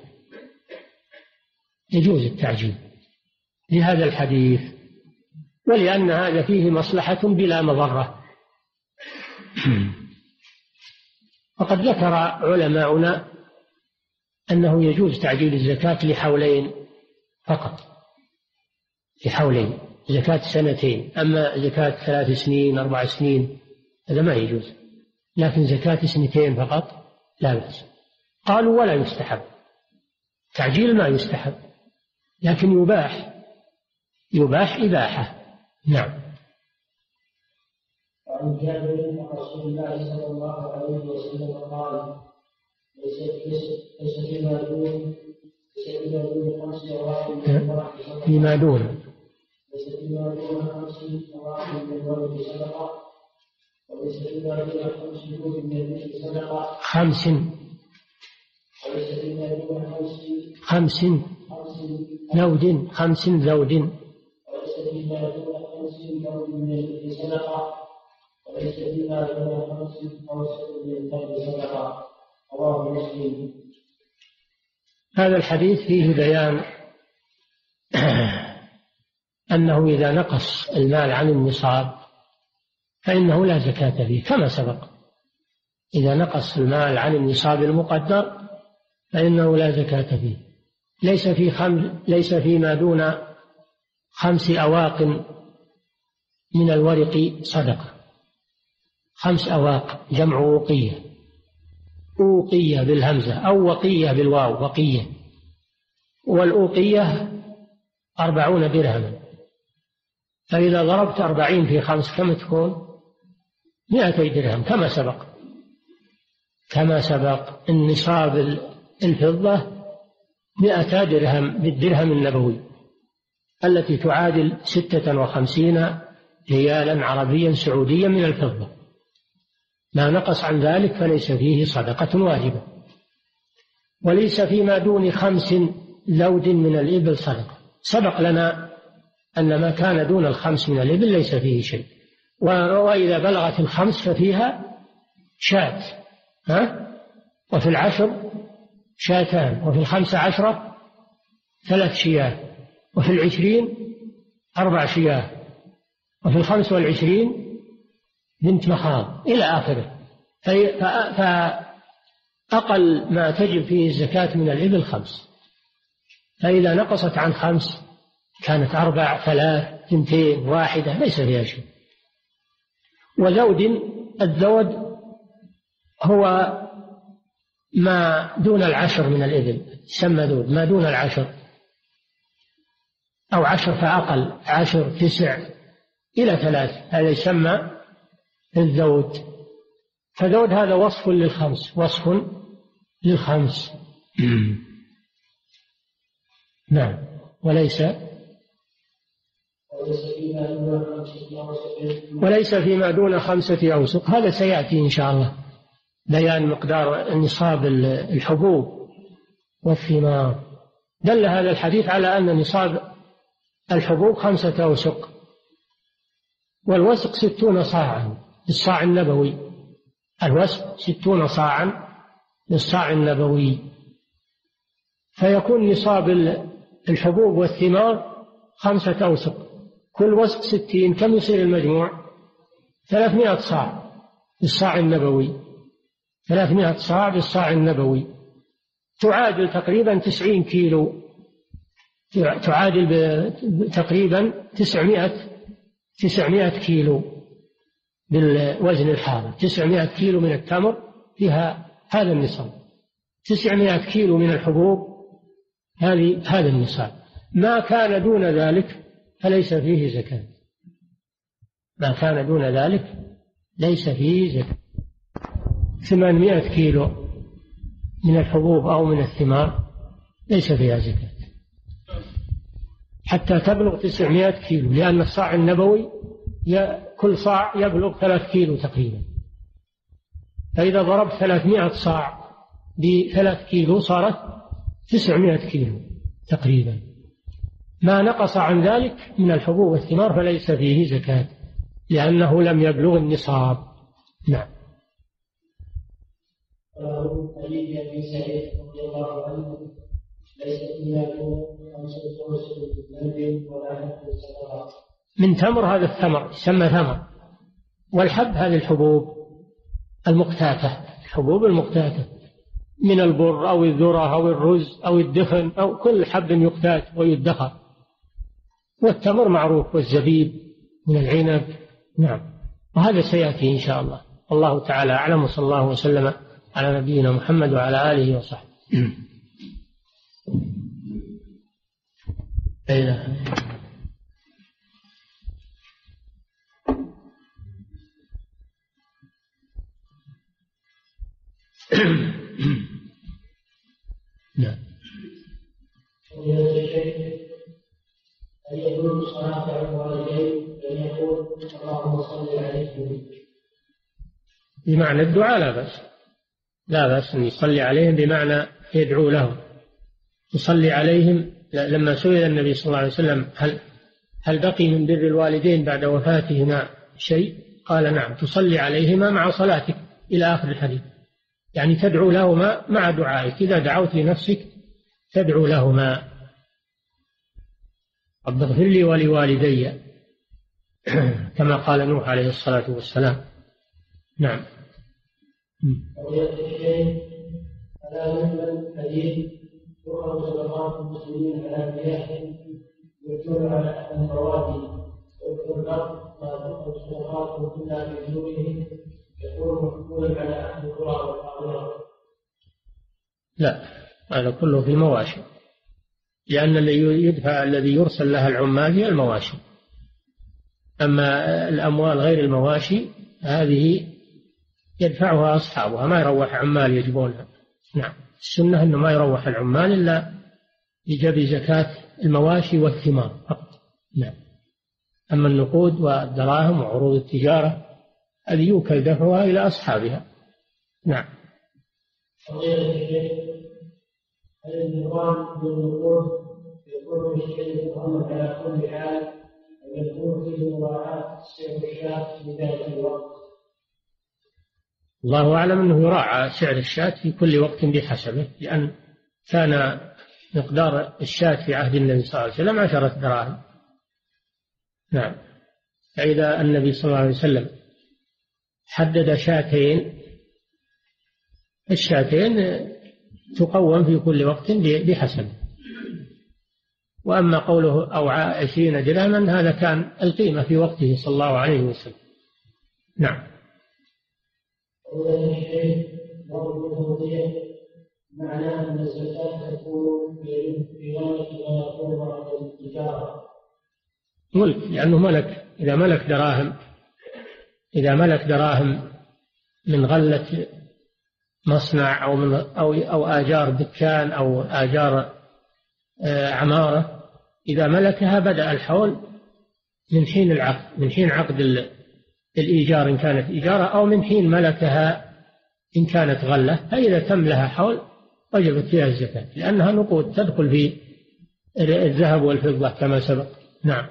يجوز التعجيل لهذا الحديث، ولأن هذا فيه مصلحة بلا مضرة. وقد ذكر علماؤنا أنه يجوز تعجيل الزكاة لحولين فقط، لحولين، زكاة سنتين. أما زكاة ثلاث سنين أربع سنين هذا ما يجوز، لكن زكاة سنتين فقط لا بأس. قالوا ولا يستحب تعجيل، ما يستحب لكن يباح، يباح إباحة. نعم. وعن جابر أن رسول الله صلى الله عليه وسلم قال: ليس فيما دون خمس أواخر فيما دون ليس فيما دون خمس أواخر من الورد صدقة، وليس فيما دون خمس نور من البر صدقة، خمس وليس فيما دون خمس خمس زوج خمس زوج وليس فيما دون خمس زوج من البر صدقة، وليس فيما دون خمس أوسط من البر صدقة، رواه مسلم. هذا الحديث فيه بيان أنه إذا نقص المال عن النصاب فإنه لا زكاة فيه كما سبق. إذا نقص المال عن النصاب المقدر فإنه لا زكاة فيه. ليس في خمس ليس فيما دون خمس أواق من الورق صدقة. خمس أواق جمع وقية، أوقية بالهمزة أو وقية بالواو، وقية. والأوقية أربعون درهما، فإذا ضربت أربعين في خمس كم تكون؟ مئتي درهم كما سبق. كما سبق النصاب الفضة مئتا درهم بالدرهم النبوي التي تعادل ستة وخمسين ريالا عربيا سعوديا من الفضة. ما نقص عن ذلك فليس فيه صدقة واجبة. وليس فيما دون خمس ذود من الإبل صدقة. سبق لنا أن ما كان دون الخمس من الإبل ليس فيه شيء، وإذا بلغت الخمس ففيها شاة، ها؟ وفي العشر شاتان، وفي الخمس عشرة ثلاث شياه، وفي العشرين أربع شياه، وفي الخمس والعشرين بنت مخاض إلى آخره. فأقل ما تجب فيه الزكاة من الإبل خمس، فإذا نقصت عن خمس كانت أربع، ثلاث، اثنتين، واحدة، ليس فيها شيء. وذود، الذود هو ما دون العشر من الإبل، يسمى ذود ما دون العشر، أو عشر فأقل، عشر، تسع، إلى ثلاث، هذا يسمى الذود. فذود هذا وصف للخمس، وصف للخمس. نعم. وليس وليس فيما دون خمسة أوسق، هذا سيأتي إن شاء الله بيان مقدار نصاب الحبوب والثمار. دل هذا الحديث على أن نصاب الحبوب خمسة أوسق، والوسق ستون صاعا بالصاع النبوي. الوسق ستون صاعا بالصاع النبوي، فيكون نصاب الحبوب والثمار خمسة أوسق، كل وسق ستين، كم يصير المجموع؟ ثلاثمائة صاع بالصاع النبوي، ثلاثمائة صاع بالصاع النبوي، تعادل تقريبا تسعين كيلو، تعادل تقريبا تسعمائة تسعمائة كيلو بالوزن الحاضر. تسعمائة كيلو من التمر فيها هذا النصاب، تسعمائة كيلو من الحبوب هذه هذا النصاب. ما كان دون ذلك فليس فيه زكاة، ما كان دون ذلك ليس فيه زكاة. ثمانمائة كيلو من الحبوب أو من الثمار ليس فيها زكاة حتى تبلغ تسعمائة كيلو، لأن الصاع النبوي كل صاع يبلغ ثلاث كيلو تقريبا، فإذا ضربت ثلاثمائة صاع بثلاث كيلو صارت تسعمائة كيلو تقريبا. ما نقص عن ذلك من الحبوب والثمار فليس فيه زكاة، لأنه لم يبلغ النصاب. نعم. من تمر، هذا الثمر يسمى ثمر، والحب هذه الحبوب المقتاتة، الحبوب المقتاتة من البر أو الذرة أو الرز أو الدخن أو كل حب يقتات ويدخر. والتمر معروف، والزبيب من العنب. نعم. وهذا سيأتي إن شاء الله. الله تعالى أعلم، وصلى الله وسلم على نبينا محمد وعلى آله وصحبه. إله. نعم. أن يقول صلاة على الوالدين أن يقول اللهم صل عليهم بمعنى الدعاء، لا بأس، لا بأس أن يصلي عليهم بمعنى يدعو لهم، يصلي عليهم. لما سئل النبي صلى الله عليه وسلم هل هل بقي من بر الوالدين بعد وفاتهما شيء؟ قال نعم، تصلي عليهما مع صلاتك إلى آخر الحديث، يعني تدعو لهما مع دعائك. إذا دعوت لنفسك تدعو لهما رب اغفر لي ولوالدي كما قال نوح عليه الصلاة والسلام. نعم. ألا من حديث يخرج صدقات المسلمين على مياه يكون على الرواتب ويكون الأرض ما تخرج صدقات كلها في جنوبهم يكون مقبولا على أهل القرى والأغيار. لا، هذا كله في المواشي، لأن الذي يدفع الذي يرسل لها العمال هي المواشي. أما الأموال غير المواشي هذه يدفعها أصحابها، ما يروح عمال يجيبونها. نعم. السنة أنه ما يروح العمال إلا يجب زكاة المواشي والثمار فقط. نعم. أما النقود والدراهم وعروض التجارة هذه يوكل دفعها إلى أصحابها. نعم. هل النظام بالنقود يكون الشيء محمد على كل حال أن يكون فيه مراعاة سعر الشاة في ذلك الوقت؟ الله أعلم أنه يراعى سعر الشاة في كل وقت بحسبه، لأن كان مقدار الشاة في عهد النبي صلى الله عليه وسلم عشرة دراهم. نعم. فإذا النبي صلى الله عليه وسلم حدد شاتين، الشاتين تقوم في كل وقت بحسب. وأما قوله أو عشرين درهما هذا كان القيمة في وقته صلى الله عليه وسلم. نعم. معناه أن الزكاة تكون في غاية ما يكون بعد التجارة ملك، لأنه ملك. إذا ملك دراهم إذا ملك دراهم من غلة مصنع أو من أو أو آجار دكان أو آجار عمارة، إذا ملكها بدأ الحول من حين العقد، من حين عقد الإيجار إن كانت إيجارة، أو من حين ملكها إن كانت غلة. فإذا تم لها حول وجبت فيها الزكاة، لأنها نقود تدخل في الذهب والفضة كما سبق. نعم.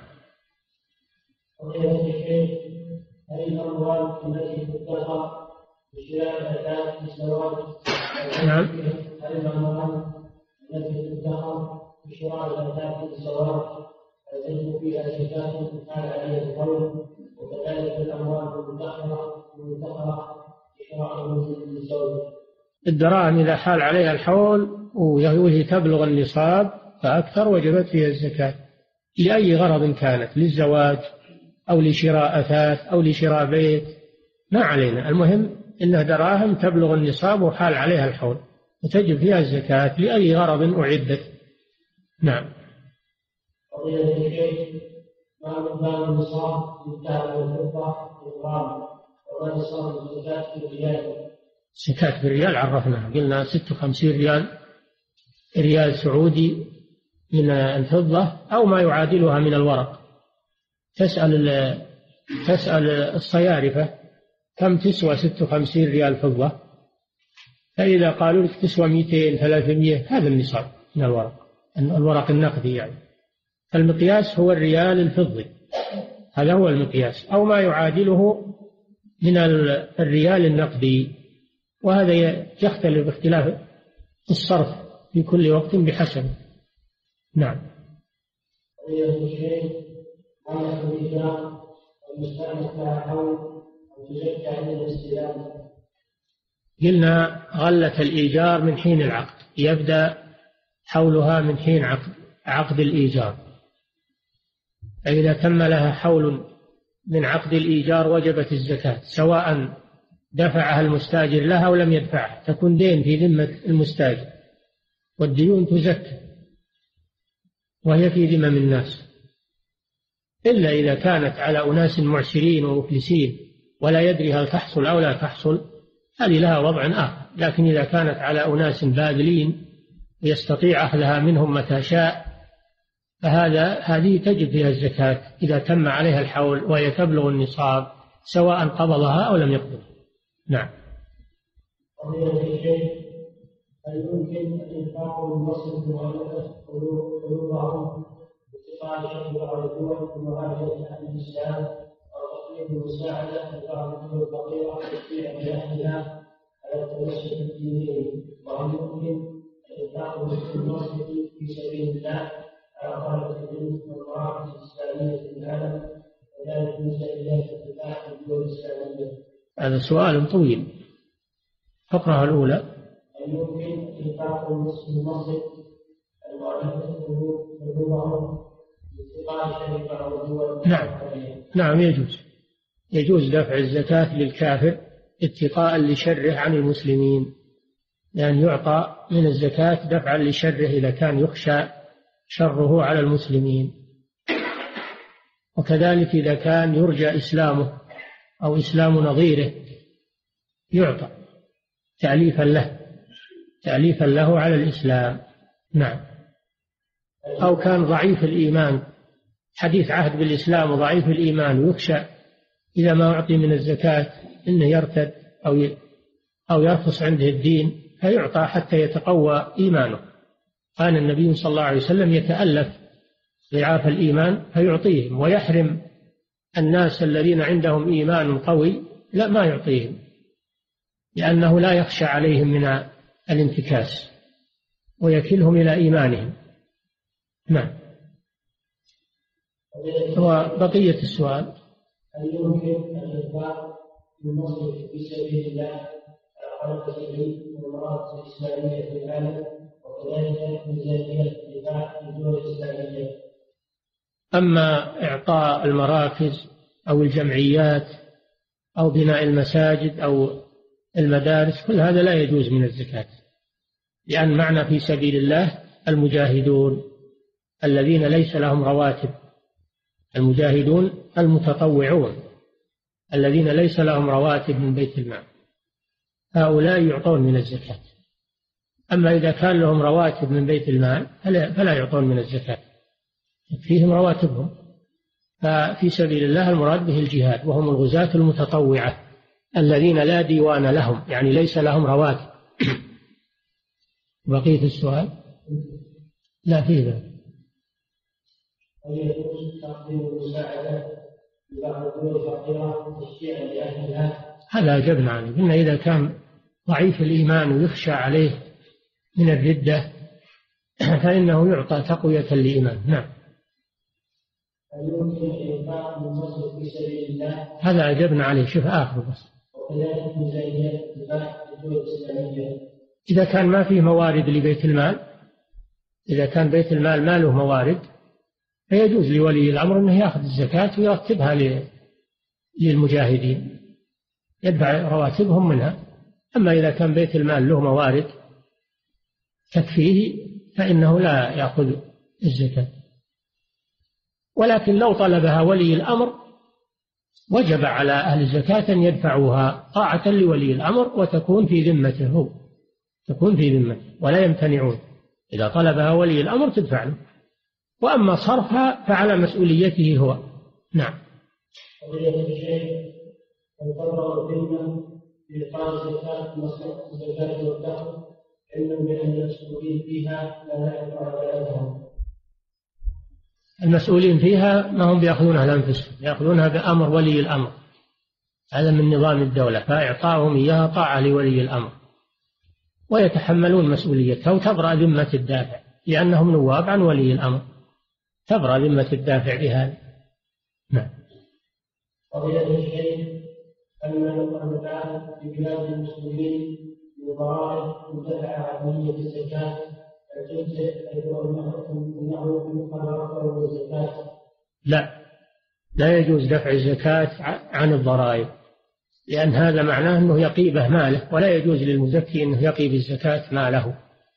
هل الأموال التي تدخر بشراء الزكاة الزواج؟ نعم. هل الأموال التي تدخر بشراء الزكاة الزواج تجب فيها زكاة حال عليها القول؟ وكذلك الأموال المدخرة المدخرة بشراء المنزل للزوج. الدراهم إذا حال عليها الحول وهي تبلغ النصاب فأكثر وجبت فيها الزكاة لأي غرض كانت، للزواج أو لشراء أثاث أو لشراء بيت، ما علينا. المهم إنها دراهم تبلغ النصاب وحال عليها الحول وتجب فيها الزكاة لأي غرض أعدت. نعم. قضية الشيء ما مقدار النصاب للذهب والفضة والغرام وما نصاب الزكاة في الريال؟ زكاة بالريال عرفناها، قلنا ستة وخمسين ريال ريال سعودي من الفضة أو ما يعادلها من الورق. تسأل تسأل الصيارفة كم تسوى ستة وخمسين ريال فضة، فإذا قالوا لك تسوى مئتين ثلاثمائة هذا النصاب من الورق، الورق النقدي يعني. فالمقياس هو الريال الفضي، هذا هو المقياس، أو ما يعادله من الريال النقدي، وهذا يختلف باختلاف الصرف في كل وقت بحسب. نعم. قلنا غلة الإيجار من حين العقد، يبدأ حولها من حين عقد, عقد الإيجار. فإذا تم لها حول من عقد الإيجار وجبت الزكاة، سواء دفعها المستاجر لها أو لم يدفعها، تكون دين في ذمة المستاجر، والديون تزكى وهي في ذمم الناس، إلا إذا كانت على أناس معسرين ومفلسين ولا يدري هل تحصل أو لا تحصل، هذه لها وضع آخر. لكن إذا كانت على أناس باذلين ويستطيع أخذها منهم متى شاء، فهذا هذه تجب فيها الزكاة إذا تم عليها الحول وهي تبلغ النصاب، سواء قبضها أو لم يقبضها. نعم. هل يمكن إنفاق المصرف مؤلفة قلوبهم باتقاء شر بعض الدول ومهاجرة أهل الإسلام أو تقديم المساعدة لبعض الدول الفقيرة تشجيع بأهلها على التمسك بدينهم؟ وهل يمكن إنفاق المصرف في سبيل الله على طلبة العلم والمراكز الإسلامية في العالم وذلك من سبيل فتح الدول الإسلامية؟ هذا سؤال طويل. فقرة الأولى: هل يمكن إنفاق المصرف المؤلفة قلوبهم باتقاء شر بعض الدول؟ نعم نعم يجوز يجوز دفع الزكاة للكافر اتقاء لشره عن المسلمين، لأن يعطى من الزكاة دفعا لشره إذا كان يخشى شره على المسلمين، وكذلك إذا كان يرجى إسلامه أو إسلام نظيره يعطى تأليفا له تأليفا له على الإسلام. نعم. أو كان ضعيف الإيمان، حديث عهد بالإسلام وضعيف الإيمان، ويخشى إذا ما أعطي من الزكاة إنه يرتد أو أو يرخص عنده الدين، فيعطى حتى يتقوى إيمانه. كان النبي صلى الله عليه وسلم يتألف ضعاف الإيمان فيعطيهم، ويحرم الناس الذين عندهم إيمان قوي لا ما يعطيهم، لأنه لا يخشى عليهم من الانتكاس ويكلهم إلى إيمانهم. نعم. وبقية السؤال: هل يمكن الإنفاق بالمصرف في سبيل الله على قدر العلم والمراكز الإسلامية في العالم، وكذلك ميزانية الدفاع في الدول الإسلامية؟ أما إعطاء المراكز أو الجمعيات أو بناء المساجد أو المدارس، كل هذا لا يجوز من الزكاة، لأن معنى في سبيل الله المجاهدون الذين ليس لهم رواتب، المجاهدون المتطوعون الذين ليس لهم رواتب من بيت المال، هؤلاء يعطون من الزكاة. أما إذا كان لهم رواتب من بيت المال فلا يعطون من الزكاة، فيهم رواتبهم. ففي سبيل الله المراد به الجهاد، وهم الغزاة المتطوعة الذين لا ديوان لهم، يعني ليس لهم رواتب. بقية السؤال؟ لا فيه ذلك. هل يجوز تقديم المساعدة لبعض الدول الفقيرة تشجيعا لأهلها؟ هذا أجبنا عنه، إن إذا كان ضعيف الإيمان ويخشى عليه من الردة فإنه يعطى تقوية للإيمان. نعم. هل يمكن الإنفاق من مصرف في سبيل الله؟ هذا أجبنا عليه، شوف آخر بس. وكذلك ميزانية الدفاع في الدول الإسلامية؟ إذا كان ما فيه موارد لبيت المال، إذا كان بيت المال ما له موارد، فيجوز لولي الأمر أنه يأخذ الزكاة ويرتبها للمجاهدين، يدفع رواتبهم منها. أما إذا كان بيت المال له موارد تكفيه فإنه لا يأخذ الزكاة. ولكن لو طلبها ولي الأمر وجب على أهل الزكاة أن يدفعوها طاعة لولي الأمر، وتكون في ذمته، تكون في ذمته ولا يمتنعون. إذا طلبها ولي الأمر تدفع له، وأما صرفها فعلى مسؤوليته هو. نعم. قضية الشيء الفرق بين إيقاع الزكاة ومصرف الزكاة والدخل، علما بأن المسؤولين فيها لا يقع ذلكهم. المسؤولين فيها ما هم بيأخذونها لأنفسهم، يأخذونها بأمر ولي الأمر، هذا من نظام الدولة، فإعطاهم إياها طاعة لولي الأمر، ويتحملون مسؤوليتها، وتبرأ ذمة الدافع لأنهم نواب عن ولي الأمر، تبرأ ذمة الدافع بهذا. نعم. قضية الشيء أن المتعة في بلاد المسلمين بضرائب مدفعة عملية الزكاة تجزئ أنه يقرر الزكاة؟ لا، لا يجوز دفع الزكاة عن الضرائب، لأن هذا معناه أنه يقيبه ماله، ولا يجوز للمزكي أنه يقيب الزكاة ماله،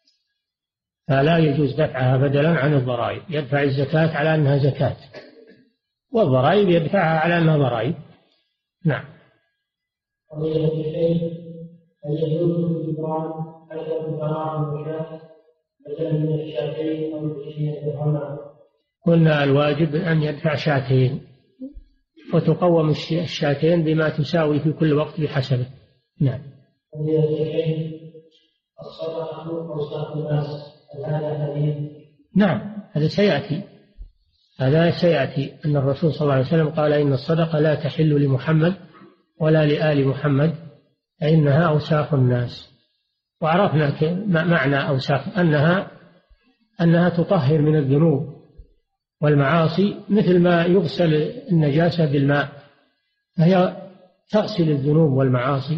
فلا يجوز دفعها بدلا عن الضرائب، يدفع الزكاة على أنها زكاة، والضرائب يدفعها على أنها ضرائب. نعم. قضية الشيء هل يجوز الإبرام حسب كرام الشاة بدلا من الشاتين أو العشرين درهما؟ قلنا الواجب أن يدفع شاتين، وتقوم الشاتين بما تساوي في كل وقت بحسبه. نعم. قضية الشيء الصدقة أوساط الناس، هذا حديث؟ نعم، هذا سيأتي، هذا سيأتي أن الرسول صلى الله عليه وسلم قال إن الصدقة لا تحل لمحمد ولا لآل محمد فإنها أوساخ الناس. وعرفنا معنى أوساخ، أنها أنها تطهر من الذنوب والمعاصي مثل ما يغسل النجاسة بالماء، فهي تغسل الذنوب والمعاصي،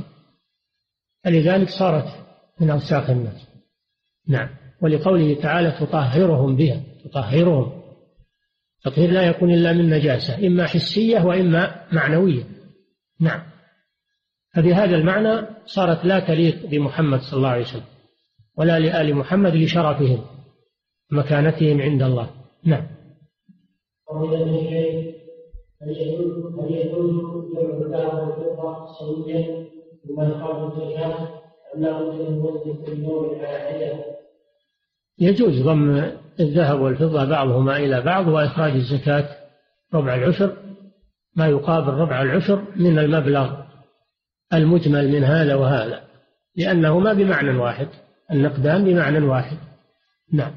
فلذلك صارت من أوساخ الناس. نعم. ولقوله تعالى تطهرهم بها، تطهرهم، تطهير لا يكون إلا من نجاسة، إما حسية وإما معنوية. نعم. فبهذا المعنى صارت لا تليق بمحمد صلى الله عليه وسلم ولا لآل محمد لشرفهم مكانتهم عند الله. نعم. قضية الشيء هل يجوز هل يجوز جمع الذهب والفضة سويا بما يقام الزكاة أم لا بد من وزن كل نوع على حدة؟ يجوز ضم الذهب والفضة بعضهما إلى بعض، وإخراج الزكاة ربع العشر ما يقابل ربع العشر من المبلغ المجمل من هذا وهذا، لأنهما بمعنى واحد، النقدان بمعنى واحد. نعم.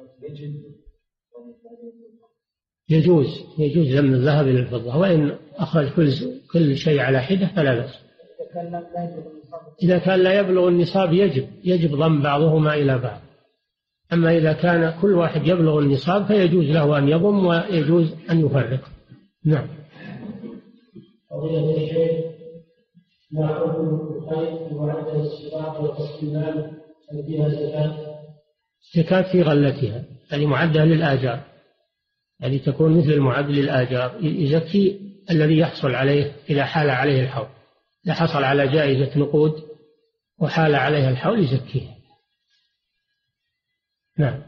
يجوز يجوز ضم الذهب إلى الفضة، وإن أخرج كل كل شيء على حدة فلا بأس. إذا كان لا يبلغ النصاب يجب يجب ضم بعضهما إلى بعض. أما إذا كان كل واحد يبلغ النصاب فيجوز له أن يضم ويجوز أن يفرق. نعم. فضيلة الشيخ، ما حكم الخيط وعدد الصفات والتسليمات هل فيها زكاة؟ زكاة في غلتها، هذه معدة للآجار، هذه تكون مثل المعد للآجار، يزكي الذي يحصل عليه إذا حال عليه الحول، إذا حصل على جائزة نقود وحال عليها الحول يزكيها. نعم.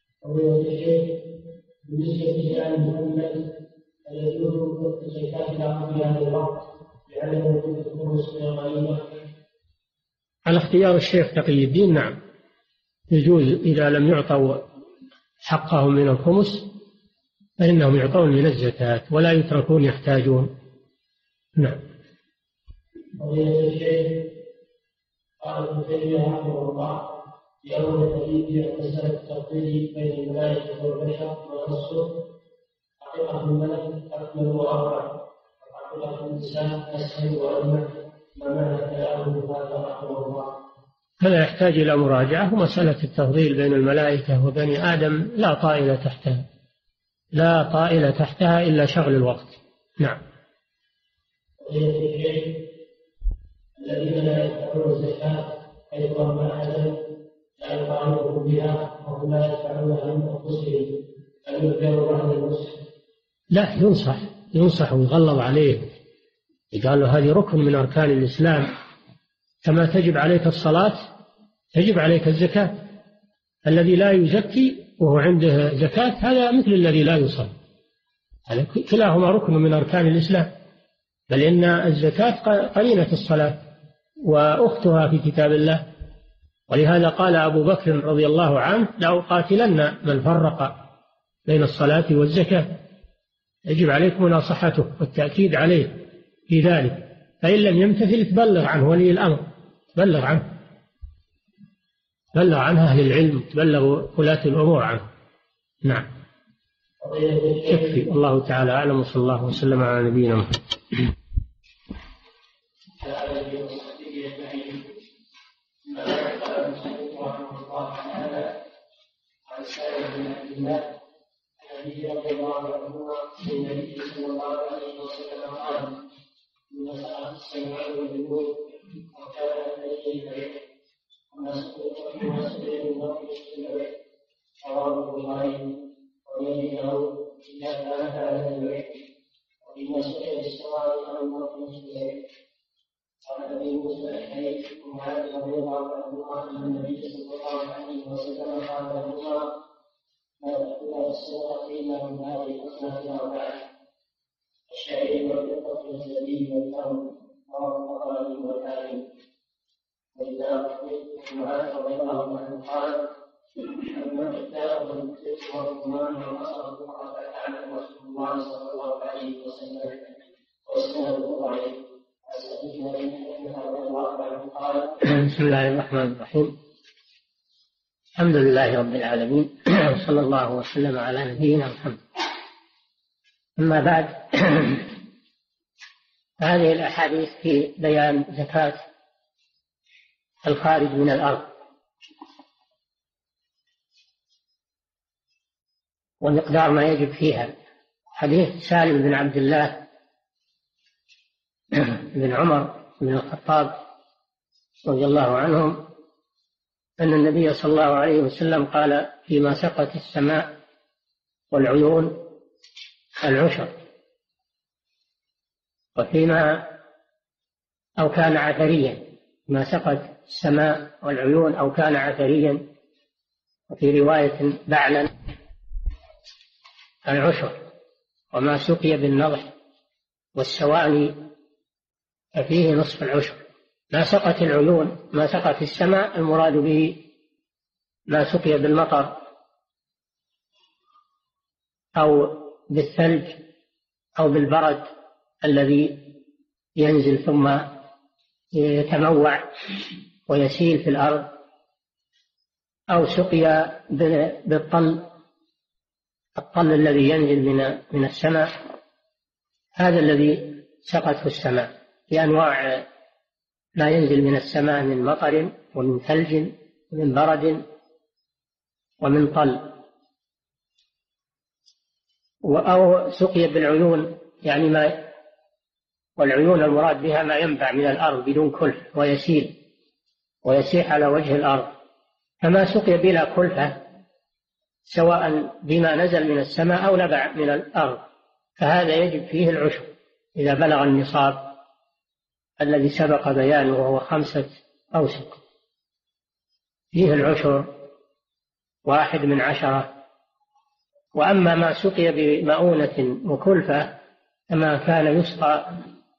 بالنسبة لآل محمد هل يجوز الزكاة في هذا الوقت لعدم وجود الخمس من الغنيمة؟ على اختيار الشيخ تقي الدين نعم، يجوز إذا لم يعطوا حقهم من الخمس فإنهم يعطون من الزكاة ولا يتركون يحتاجون. نعم. فضيلة الشيخ، قال ابن تيمية رحمه الله في أول تأليف عن مسألة التفضيل بين الملائكة والبشر ونصه: حقيقة الملك أكمل وأرفع، وحقيقة الإنسان أسهل وأجمع، ما معنى كلامه هذا رحمه الله؟ هذا يحتاج إلى مراجعة، ومسألة التفضيل بين الملائكة وبني آدم لا طائل تحتها، لا طائل تحتها إلا شغل الوقت. نعم. الذين لا يدفعون الزكاة حيث أن أحدا لا يطالبهم بها وهم لا يدفعونها من أنفسهم، هل يخبر عن النصح؟ لا، ينصح ينصح ويغلظ عليه، قال له هذه ركن من أركان الإسلام، كما تجب عليك الصلاة تجب عليك الزكاة. الذي لا يزكي وهو عنده زكاة هذا مثل الذي لا يصلي، هذا كلاهما ركن من أركان الإسلام، بل إن الزكاة قرينة الصلاة وأختها في كتاب الله. ولهذا قال أبو بكر رضي الله عنه: لأقاتلن من فرق بين الصلاة والزكاة. يجب عليك مناصحته والتأكيد عليه في ذلك، فإن لم يمتثل تبلغ عنه ولي الأمر، تبلغ عنه بلغ عنه أهل العلم، تبلغ ولاة الأمور عنه. نعم. يكفي. الله تعالى أعلم، وصلى الله وسلم على نبينا محمد. الذي رضي الله عنهما النبي صلى الله عليه وسلم قال: إن صلاة السماء والنور وكان الليل بعيد وما سئل الله يسأل رواه البخاري وروي له إذا كان هذا البعيد وإن سئل السماء عن الله يسأل. قال أبي موسى الأشعري ومعاذ رضي الله عنهما أن النبي صلى الله عليه وسلم قال لهما: لا تأكل الصدقة إلا من هذه الأصناف الأربعة: الشعير والفضة والزبيب والتمر والبقرة والحليب. وإذا أخبرت معاذ رضي الله عنه قال: أما الكتاب والمسك والرمان والبصر فقد أتعلم رسول الله صلى الله عليه وسلم وإسناده ضعيف. بسم الله الرحمن الرحيم. الحمد لله رب العالمين، وصلى الله وسلم على نبينا محمد. أما بعد، هذه الأحاديث في بيان زكاة الخارج من الأرض ومقدار ما يجب فيها. حديث سالم بن عبد الله بن عمر بن الخطاب رضي الله عنهم أن النبي صلى الله عليه وسلم قال: فيما سقت السماء والعيون العشر، وفيما أو كان عثريا، ما سقت السماء والعيون أو كان عثريا، وفي رواية بعلا العشر، وما سقي بالنضح والسواني ففيه نصف العشر. ما سقت العيون، ما سقت السماء، المراد به ما سقي بالمطر أو بالثلج أو بالبرد الذي ينزل ثم يتموع ويسيل في الأرض، أو سقي بالطل، الطل الذي ينزل من من السماء، هذا الذي سقته السماء بأنواع ما ينزل من السماء من مطر ومن ثلج ومن برد ومن طل. أو سقي بالعيون، يعني ما، والعيون المراد بها ما ينبع من الأرض بدون كلف ويسيل ويسيح على وجه الأرض. فما سقي بلا كلفة سواء بما نزل من السماء أو نبع من الأرض فهذا يجب فيه العشر إذا بلغ النصاب الذي سبق بيانه وهو خمسة أوسق، فيه العشر واحد من عشرة. وأما ما سقي بمؤونة وكلفة كما كان يسقى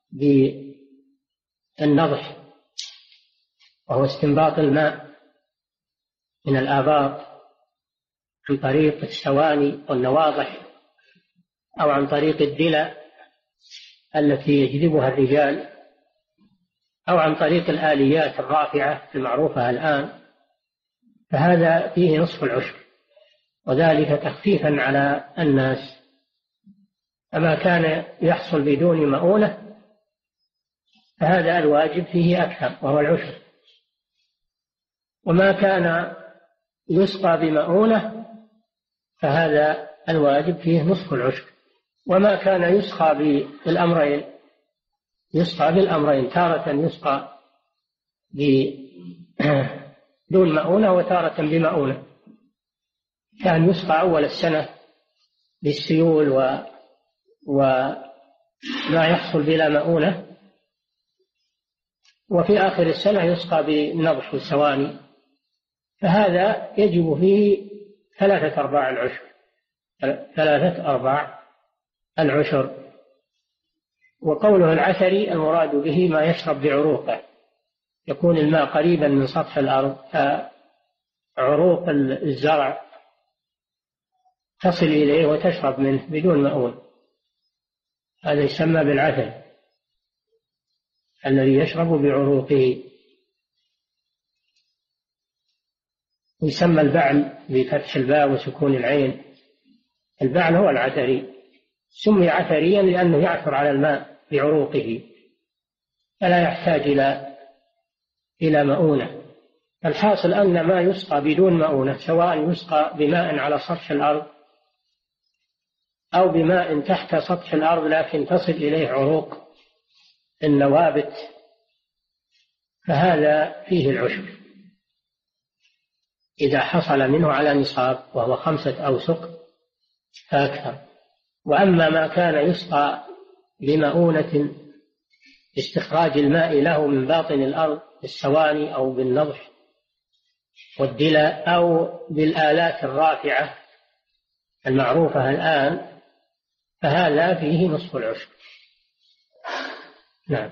بالنضح وهو استنباط الماء من الآبار عن طريق السواني والنواضح أو عن طريق الدلة التي يجذبها الرجال أو عن طريق الآليات الرافعة المعروفة الآن، فهذا فيه نصف العشر، وذلك تخفيفا على الناس. أما كان يحصل بدون مؤونة فهذا الواجب فيه أكثر وهو العشر. وما كان يسقى بمؤونة فهذا الواجب فيه نصف العشر. وما كان يسقى بالأمرين، يسقى بالأمرين، تارة يسقى بدون مؤونة وتارة بمؤونة. كان يسقى أول السنة بالسيول و... وما يحصل بلا مؤونة، وفي آخر السنة يسقى بالنضح والسواني، فهذا يجب فيه ثلاثة أرباع العشر، ثلاثة أرباع العشر. وقوله العثري المراد به ما يشرب بعروقه، يكون الماء قريبا من سطح الأرض فعروق الزرع تصل إليه وتشرب منه بدون مؤون، هذا يسمى بالعثر الذي يشرب بعروقه. يسمى البعل بفتح الباء وسكون العين، البعل هو العثري، سمي عثريا لأنه يعثر على الماء بعروقه فلا يحتاج إلى إلى مؤونة. الحاصل أن ما يسقى بدون مؤونة سواء يسقى بماء على سطح الأرض أو بماء تحت سطح الأرض لكن تصل إليه عروق النوابت فهذا فيه العشر إذا حصل منه على نصاب وهو خمسة أوسق فأكثر. وأما ما كان يسقى بمؤونة استخراج الماء له من باطن الأرض بالسواني أو بالنضح والدلة أو بالآلات الرافعة المعروفة الآن فهذا فيه نصف العشر. نعم.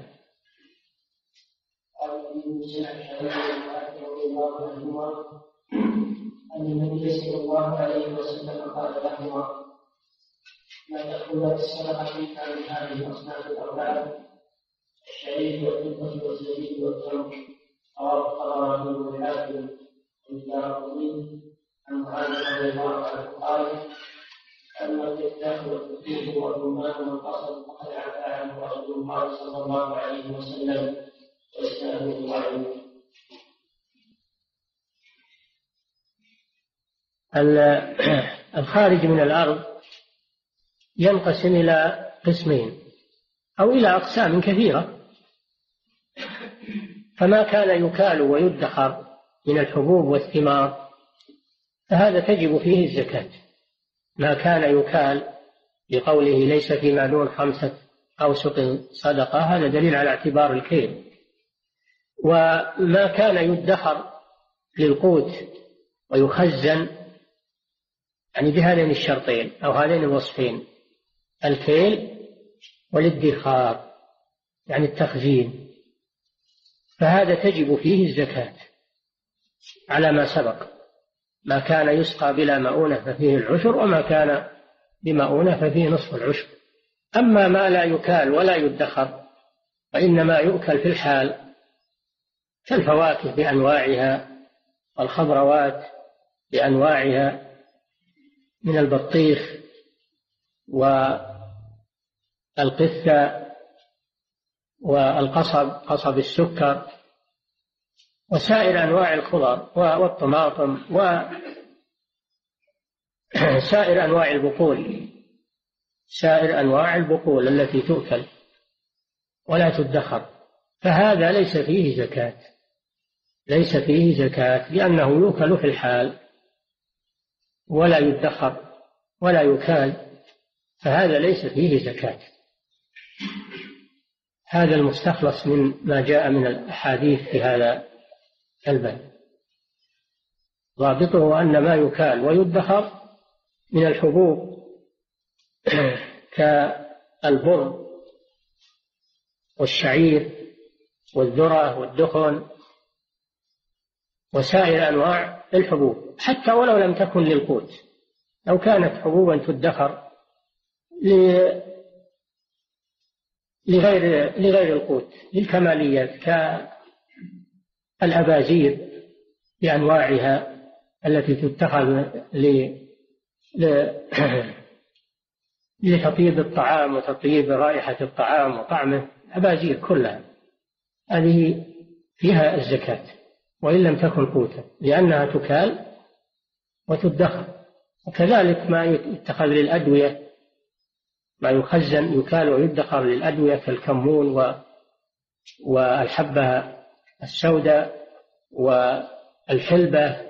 أن النبي صلى الله عليه وسلم قال لهما: لا تأخذ الصدقة من هذه الأصناف الأربعة: الشعير والفضة والزبيب والتمر. رواه الطبراني والحاكم والدارقطني عن معاذ رضي الله عنه قال: أما التفاح والتفيح والرمان والقصب فقد عفا عنه رسول الله صلى الله عليه وسلم وإسناده ضعيف. الخارج من الأرض ينقسم إلى قسمين أو إلى أقسام كثيرة. فما كان يكال ويدخر من الحبوب والثمار فهذا تجب فيه الزكاة. ما كان يكال بقوله ليس فيما دون خمسة أوسق صدقة هذا دليل على اعتبار الكيل. وما كان يدخر للقوت ويخزن يعني بهذين الشرطين أو هذين الوصفين: الكيل والادخار يعني التخزين، فهذا تجب فيه الزكاة على ما سبق. ما كان يسقى بلا مؤونة ففيه العشر، وما كان بمؤونة ففيه نصف العشر. أما ما لا يكال ولا يدخر فإنما يؤكل في الحال كالفواكه بأنواعها والخضروات بأنواعها من البطيخ والقثة والقصب قصب السكر وسائر أنواع الخضر والطماطم وسائر أنواع البقول سائر أنواع البقول التي تؤكل ولا تدخر، فهذا ليس فيه زكاة ليس فيه زكاة لأنه يؤكل في الحال ولا يدخر ولا يكال، فهذا ليس فيه زكاة. هذا المستخلص من ما جاء من الأحاديث في هذا الباب. ضابطه أن ما يكال ويدخر من الحبوب كالبر والشعير والذرة والدخن وسائر أنواع الحبوب، حتى ولو لم تكن للقوت، لو كانت حبوبا تدخر لغير لغير القوت للكماليات كالأبازير بأنواعها التي تتخذ لتطيب الطعام وتطيب رائحة الطعام وطعمه، أبازير كلها هذه فيها الزكاة وإن لم تكن قوتا لأنها تكال وتدخر. وكذلك ما يتخذ للأدوية، ما يخزن يكال ويدخر للأدوية كالكمون والحبة السوداء والحلبة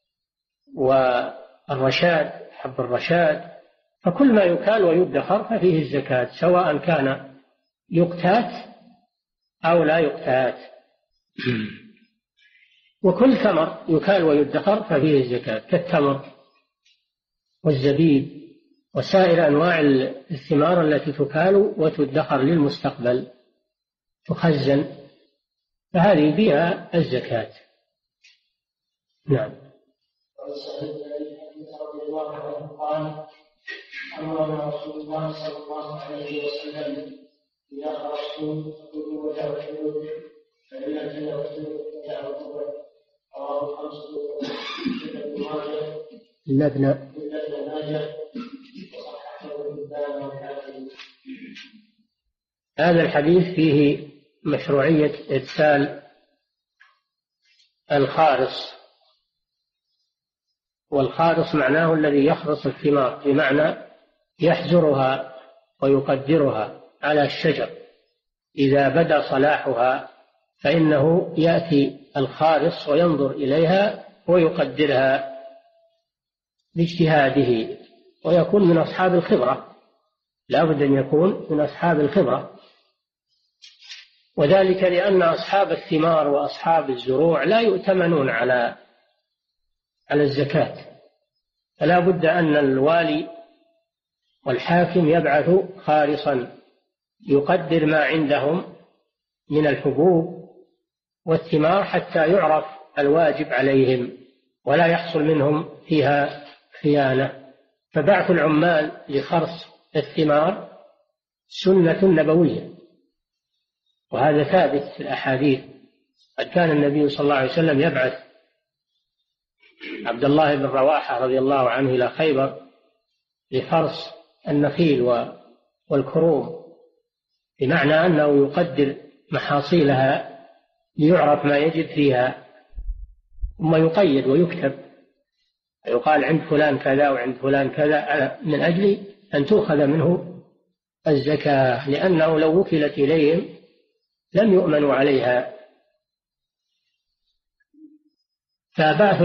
والرشاد حب الرشاد، فكل ما يكال ويدخر ففيه الزكاة سواء كان يقتات أو لا يقتات. وكل ثمر يكال ويدخر ففيه الزكاة كالتمر والزبيب وسائر أنواع الثمار التي تكال وتدخر للمستقبل تخزن، فهذه فيها الزكاة. نعم. رضي الله عنه قال: أمرنا رسول الله صلى الله عليه وسلم إذا خرجتم فكلوا وتوكلوا فإن لم تتوكلوا فتعبدوا. رواه الخمسة إلا ابن ماجه إلا ابن ماجه وصححه ابن حبان والحاكم. هذا الحديث فيه مشروعية إرسال الخارص، والخارص معناه الذي يخرص الثمار، بمعنى يحزرها ويقدرها على الشجر، إذا بدا صلاحها فإنه يأتي الخارص وينظر إليها ويقدرها باجتهاده، ويكون من أصحاب الخبرة، لا بد أن يكون من أصحاب الخبرة، وذلك لأن أصحاب الثمار وأصحاب الزروع لا يؤتمنون على على الزكاة، فلا بد أن الوالي والحاكم يبعث خارصا يقدر ما عندهم من الحبوب والثمار حتى يعرف الواجب عليهم ولا يحصل منهم فيها خيانة. فبعث العمال لخرص الثمار سنة نبوية، وهذا ثابت في الأحاديث. قد كان النبي صلى الله عليه وسلم يبعث عبد الله بن رواحة رضي الله عنه إلى خيبر لخرص النخيل والكروم، بمعنى أنه يقدر محاصيلها ليعرف ما يجب فيها، ثم يقيد ويكتب، يقال عند فلان كذا وعند فلان كذا، من أجل أن تؤخذ منه الزكاة، لأنه لو وكلت إليهم لم يؤمنوا عليها. فبعث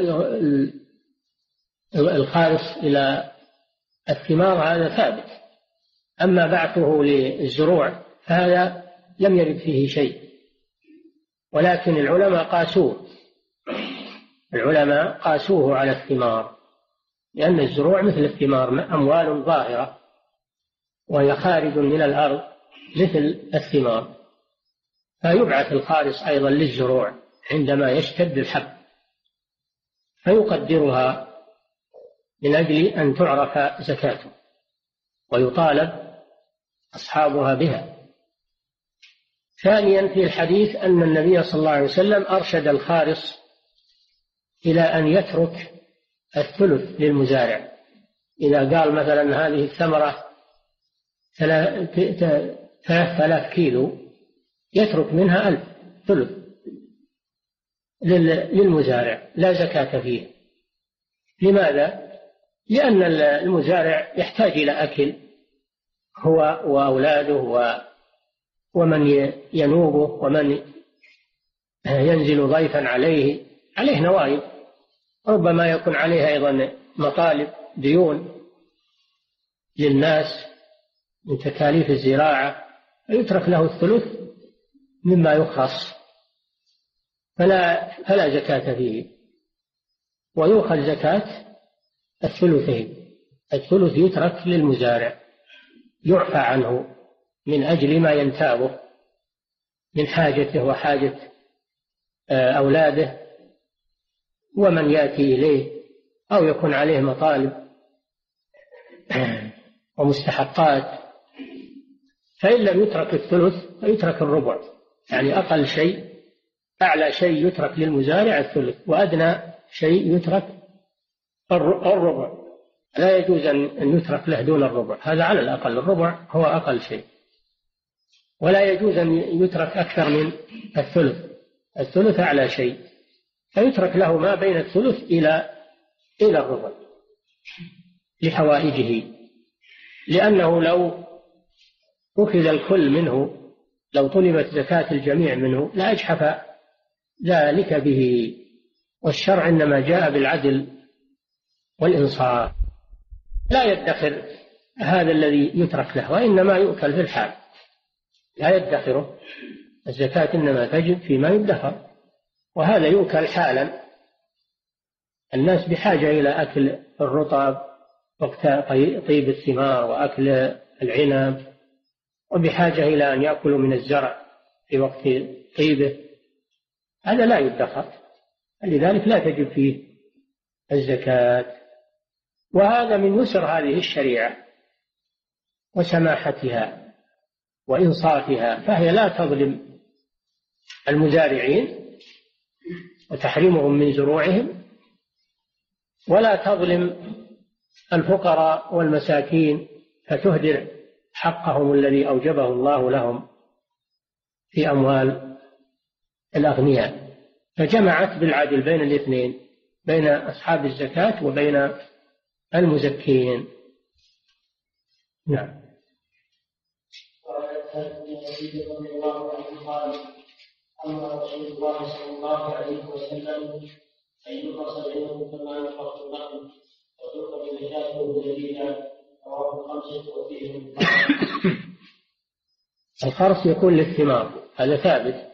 الخارص إلى الثمار هذا ثابت، أما بعثه للزروع فهذا لم يرد فيه شيء، ولكن العلماء قاسوه العلماء قاسوه على الثمار، لأن الزروع مثل الثمار أموال ظاهرة وهي خارج من الأرض مثل الثمار، فيبعث الخارص أيضا للزروع عندما يشتد الحب فيقدرها من أجل أن تعرف زكاته. ويطالب أصحابها بها. ثانيا في الحديث أن النبي صلى الله عليه وسلم أرشد الخارص إلى أن يترك الثلث للمزارع. إذا قال مثلا هذه الثمرة ثلاثة آلاف كيلو يترك منها ألف ثلث للمزارع لا زكاة فيه. لماذا؟ لأن المزارع يحتاج إلى أكل هو وأولاده ومن ينوبه ومن ينزل ضيفا عليه عليه نوائب، ربما يكون عليه أيضا مطالب ديون للناس من تكاليف الزراعة، فيترك له الثلث مما يخص فلا, فلا زكاة فيه، ويؤخذ زكاة الثلثين. الثلث يترك للمزارع يعفى عنه من أجل ما ينتابه من حاجته وحاجة أولاده ومن يأتي إليه، أو يكون عليه مطالب ومستحقات. فإن لم يترك الثلث فيترك الربع، يعني أقل شيء أعلى شيء يترك للمزارع الثلث، وأدنى شيء يترك الربع. لا يجوز أن يترك له دون الربع، هذا على الأقل، الربع هو أقل شيء. ولا يجوز أن يترك أكثر من الثلث، الثلث أعلى شيء، فيترك له ما بين الثلث إلى إلى الربع لحوائجه. لأنه لو أخذ الكل منه، لو طلبت زكاة الجميع منه لأجحف ذلك به. والشرع إنما جاء بالعدل والإنصاف، لا يدخر هذا الذي يترك له، وإنما يؤكل في الحال، لا يدخره. الزكاة إنما تجب فيما يدخر، وهذا يؤكل حالا. الناس بحاجة إلى أكل الرطب وقت طيب الثمار، وأكل العنب، وبحاجة إلى أن يأكلوا من الزرع في وقت طيبه، هذا لا يدخر، لذلك لا تجب فيه الزكاة. وهذا من يسر هذه الشريعة وسماحتها وإنصافها، فهي لا تظلم المزارعين وتحرمهم من زروعهم، ولا تظلم الفقراء والمساكين فتهدر حقهم الذي أوجبه الله لهم في أموال الأغنياء. فجمعت بالعدل بين الاثنين، بين أصحاب الزكاة وبين المزكين. نعم. أمر رسول الله صلى الله عليه وسلم أن يقص بينهم كما يقص النقل وتؤخذ زكاته جديدا، رواه الخمسة وفيهم. الخرص يكون للثمار، هذا ثابت،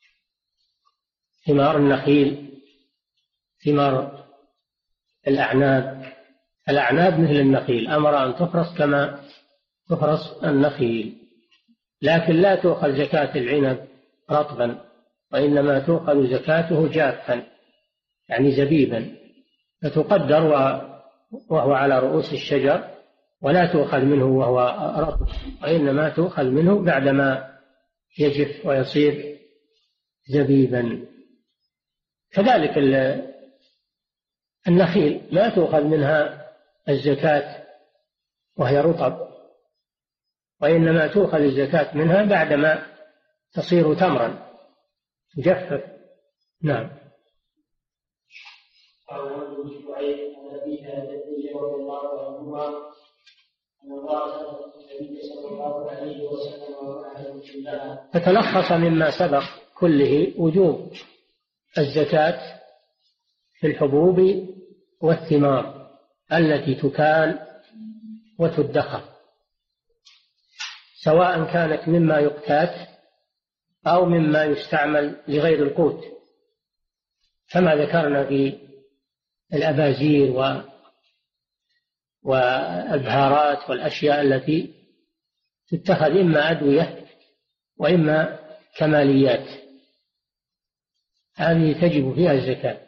ثمار النخيل، ثمار الأعناب. الأعناب مثل النخيل أمر أن تخرص كما تخرص النخيل، لكن لا تؤخذ زكاة العنب رطبا، وإنما تؤخذ زكاته جافا يعني زبيبا، فتقدر وهو على رؤوس الشجر، ولا تؤخذ منه وهو رطب، وإنما تؤخذ منه بعدما يجف ويصير زبيبا. كذلك النخيل لا تؤخذ منها الزكاة وهي رطب، وإنما تؤخذ الزكاة منها بعدما تصير تمرا تجفف. نعم. قال ابن شعيب عن أبيها التي رضي الله عنهما أن الله النبي صلى الله عليه وسلم وأهله كلها. فتلخص مما سبق كله وجوب الزكاة في الحبوب والثمار التي تكال وتدخر، سواء كانت مما يقتات أو مما يستعمل لغير القوت، كما ذكرنا في الأبازير والبهارات والأشياء التي تتخذ إما أدوية وإما كماليات، هذه تجب فيها الزكاة.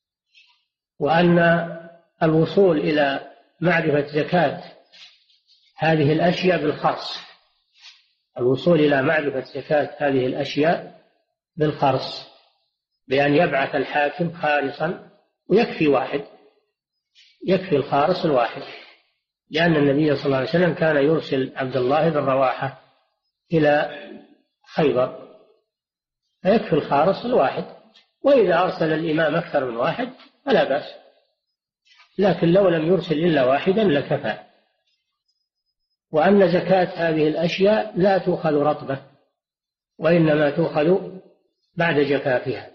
وأن الوصول إلى معرفة زكاة هذه الأشياء بالخرص، الوصول إلى معرفة زكاة هذه الأشياء بالخرص، بأن يبعث الحاكم خارصا، ويكفي واحد، يكفي الخارص الواحد، لأن النبي صلى الله عليه وسلم كان يرسل عبد الله بن رواحة إلى خيبر، فيكفي الخارص الواحد، وإذا أرسل الإمام أكثر من واحد فلا بأس، لكن لو لم يرسل إلا واحدا لكفى. وأن زكاة هذه الأشياء لا تؤخذ رطبة، وإنما تؤخذ بعد جفافها.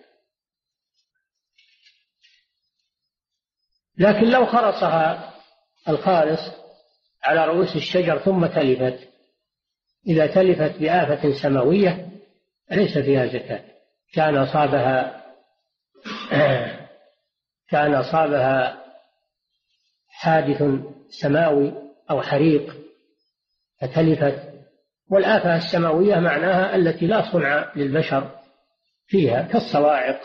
لكن لو خرصها الخارص على رؤوس الشجر ثم تلفت، إذا تلفت بآفة سماوية ليس فيها زكاة، كان أصابها كان أصابها حادث سماوي أو حريق فتلفت، والآفة السماوية معناها التي لا صنع للبشر فيها، كالصواعق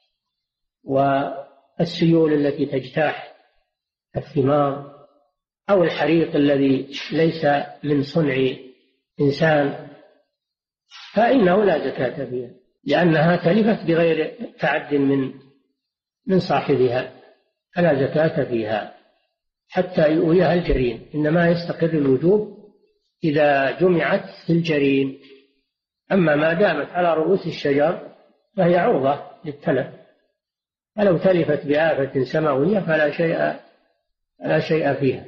والسيول التي تجتاح الثمار، أو الحريق الذي ليس من صنع إنسان، فإنه لا زكاة فيها، لأنها تلفت بغير تعد من من صاحبها، فلا زكاة فيها حتى يؤويها الجرين، إنما يستقر الوجوب إذا جمعت في الجرين. أما ما دامت على رؤوس الشجر فهي عرضة للتلف، فلو تلفت بآفة سماوية فلا شيء لا شيء فيها.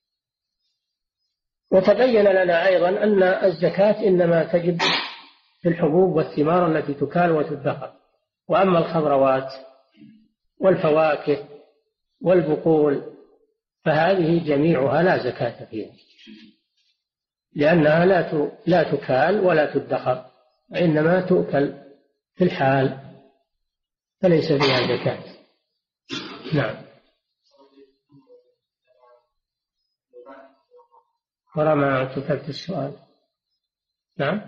وتبين لنا أيضا أن الزكاة إنما تجب في الحبوب والثمار التي تكال وتدخر، وأما الخضروات والفواكه والبقول فهذه جميعها لا زكاة فيها، لأنها لا لا تكال ولا تدخر، وإنما تؤكل في الحال، فليس فيها زكاة. نعم. ورا ما كتبت السؤال. نعم.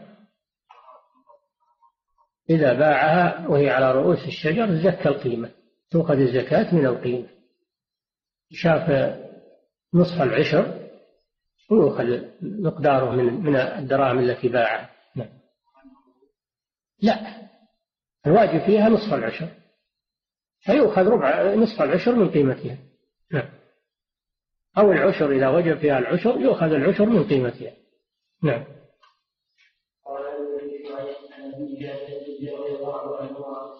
إذا باعها وهي على رؤوس الشجر زكى القيمة، تؤخذ الزكاة من القيمة، شاف نصف العشر ويؤخذ مقداره من من الدراهم التي باعها. نعم. لا، الواجب فيها نصف العشر، فيؤخذ ربع نصف العشر من قيمتها. نعم. أو العشر، إذا وجب فيها العشر يؤخذ العشر من قيمتها. نعم. قال النبي رضي الله عنه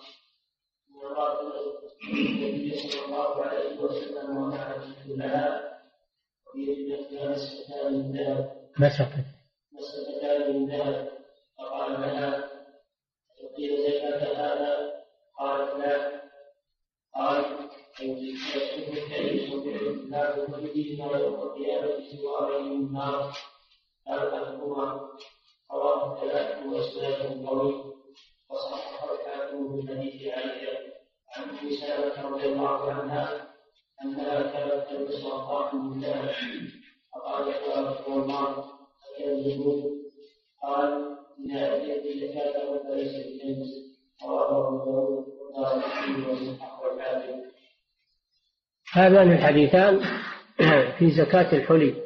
النبي صلى الله عليه وسلم ومعه لها وفي نفسها مسكتان من ذهب مسكتان من ذهب، فقال لها تؤتين زكاة هذا؟ قالت لا. قال يصبح كريم لا تؤتيه ما يوم القيامة سوى من النار أربعهما، رواه الثلاثة وإسناده قوي، وصححه الحاكم في حديث عائشة عن أم سلمة رضي الله عنها أنها كانت تلبس أطراف من ذهب، فقالت يا رسول الله أكذبون؟ قال إذا أتيت زكاته فليس بكنز، رواه أبو داود والدارمي وصححه الحاكم. هذان الحديثان في زكاة الحلي،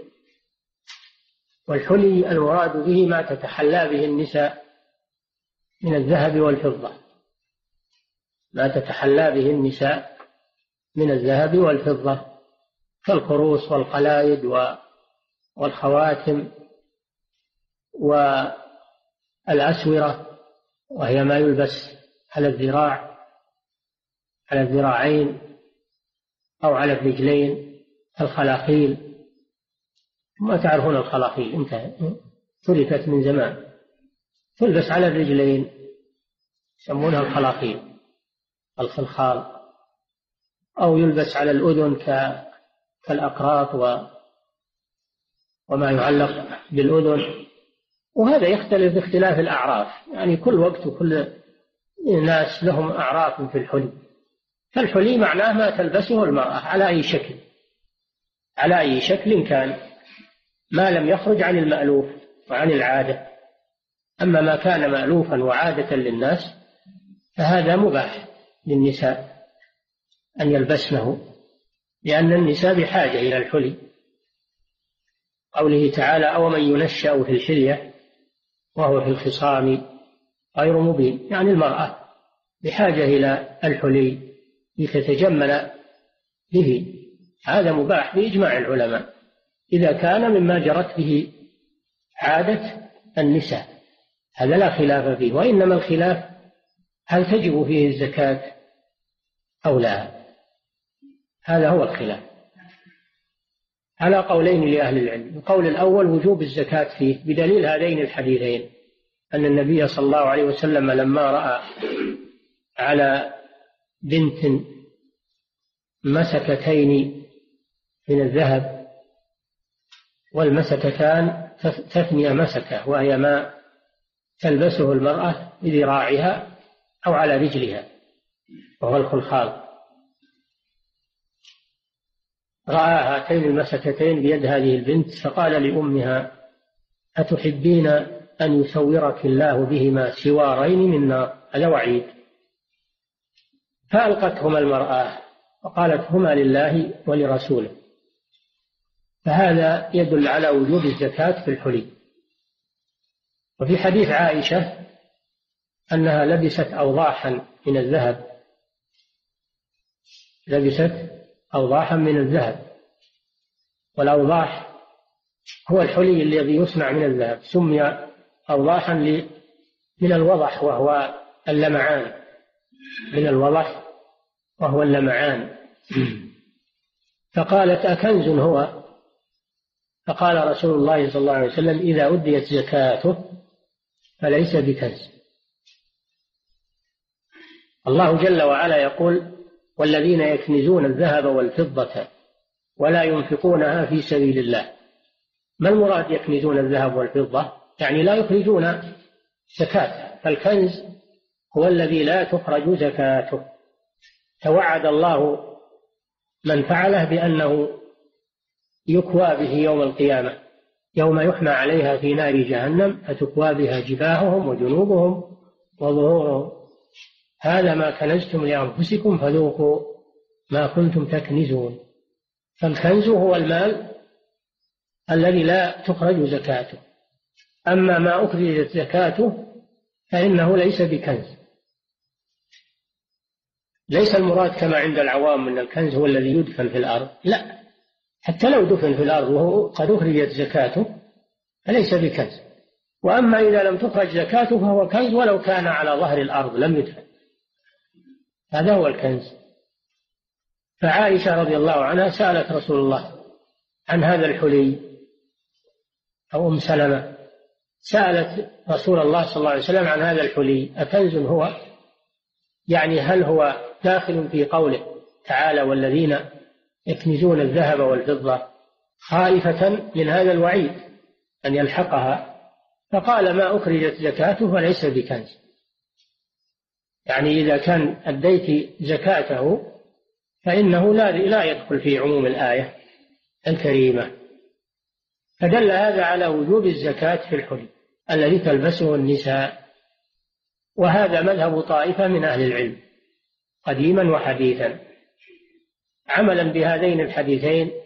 والحلي المراد به ما تتحلى به النساء من الذهب والفضة، ما تتحلى به النساء من الذهب والفضة، كالخروص والقلايد والخواتم والأسورة، وهي ما يلبس على الذراع على الذراعين أو على الرجلين، الخلاخيل، ما تعرفون الخلاخيل، انتهى تركت من زمان، تلبس على الرجلين يسمونها الخلاخيل، الخلخال، أو يلبس على الأذن كالأقراط وما يعلق بالأذن، وهذا يختلف باختلاف الأعراف، يعني كل وقت وكل ناس لهم أعراف في الحلي. فالحلي معناه ما تلبسه المرأة على أي شكل على أي شكل كان، ما لم يخرج عن المألوف وعن العادة. أما ما كان مألوفا وعادة للناس فهذا مباح للنساء أن يلبسنه، لأن النساء بحاجة إلى الحلي. قوله تعالى أومن ينشأ في الحلية وهو في الخصام غير مبين، يعني المرأة بحاجة إلى الحلي لتتجمل به، هذا مباح بإجماع العلماء إذا كان مما جرت به عادة النساء، هذا لا خلاف فيه. وإنما الخلاف هل تجب فيه الزكاة أو لا، هذا هو الخلاف على قولين لأهل العلم. القول الأول وجوب الزكاة فيه بدليل هذين الحديثين، أن النبي صلى الله عليه وسلم لما رأى على بنت مسكتين من الذهب، والمسكتان تثني مسكة وهي ما تلبسه المرأة بذراعها أو على رجلها وهو الخلخال، رأى هاتين المسكتين بيد هذه البنت فقال لأمها أتحبين أن يسورك الله بهما سوارين من نار، هذا وعيد، فألقتهما المرأة وقالت هما لله ولرسوله، فهذا يدل على وجوب الزكاة في الحلي. وفي حديث عائشة أنها لبست أوضاحا من الذهب، لبست أوضاحا من الذهب، والأوضاح هو الحلي الذي يصنع من الذهب، سمي أوضاحا من الوضح وهو اللمعان، من الوضح وهو اللمعان. فقالت أكنز هو؟ فقال رسول الله صلى الله عليه وسلم إذا أديت زكاته فليس بكنز. الله جل وعلا يقول والذين يكنزون الذهب والفضة ولا ينفقونها في سبيل الله. ما المراد يكنزون الذهب والفضة؟ يعني لا يخرجون زكاة، فالكنز هو الذي لا تخرج زكاته. توعد الله من فعله بأنه يكوى به يوم القيامة، يوم يحمى عليها في نار جهنم فتكوى بها جباههم وجنوبهم وظهورهم، هذا ما كنزتم لأنفسكم فذوقوا ما كنتم تكنزون. فالكنز هو المال الذي لا تخرج زكاته، أما ما أخرجت زكاته فإنه ليس بكنز. ليس المراد كما عند العوام من الكنز هو الذي يدفن في الأرض، لا، حتى لو دفن في الأرض وهو قد أخرجت زكاته فليس بكنز. وأما إذا لم تخرج زكاته فهو كنز ولو كان على ظهر الأرض لم يدفن، هذا هو الكنز. فعائشة رضي الله عنها سألت رسول الله عن هذا الحلي، أو أم سلمة سألت رسول الله صلى الله عليه وسلم عن هذا الحلي أكنز هو؟ يعني هل هو داخل في قوله تعالى والذين يكنزون الذهب والفضة، خائفة من هذا الوعيد أن يلحقها، فقال ما أخرجت زكاته فليس بكنز. يعني إذا كان أديت زكاته فإنه لا لا يدخل في عموم الآية الكريمة. فدل هذا على وجوب الزكاة في الحلي الذي تلبسه النساء، وهذا مذهب طائفة من أهل العلم قديما وحديثا، عملا بهذين الحديثين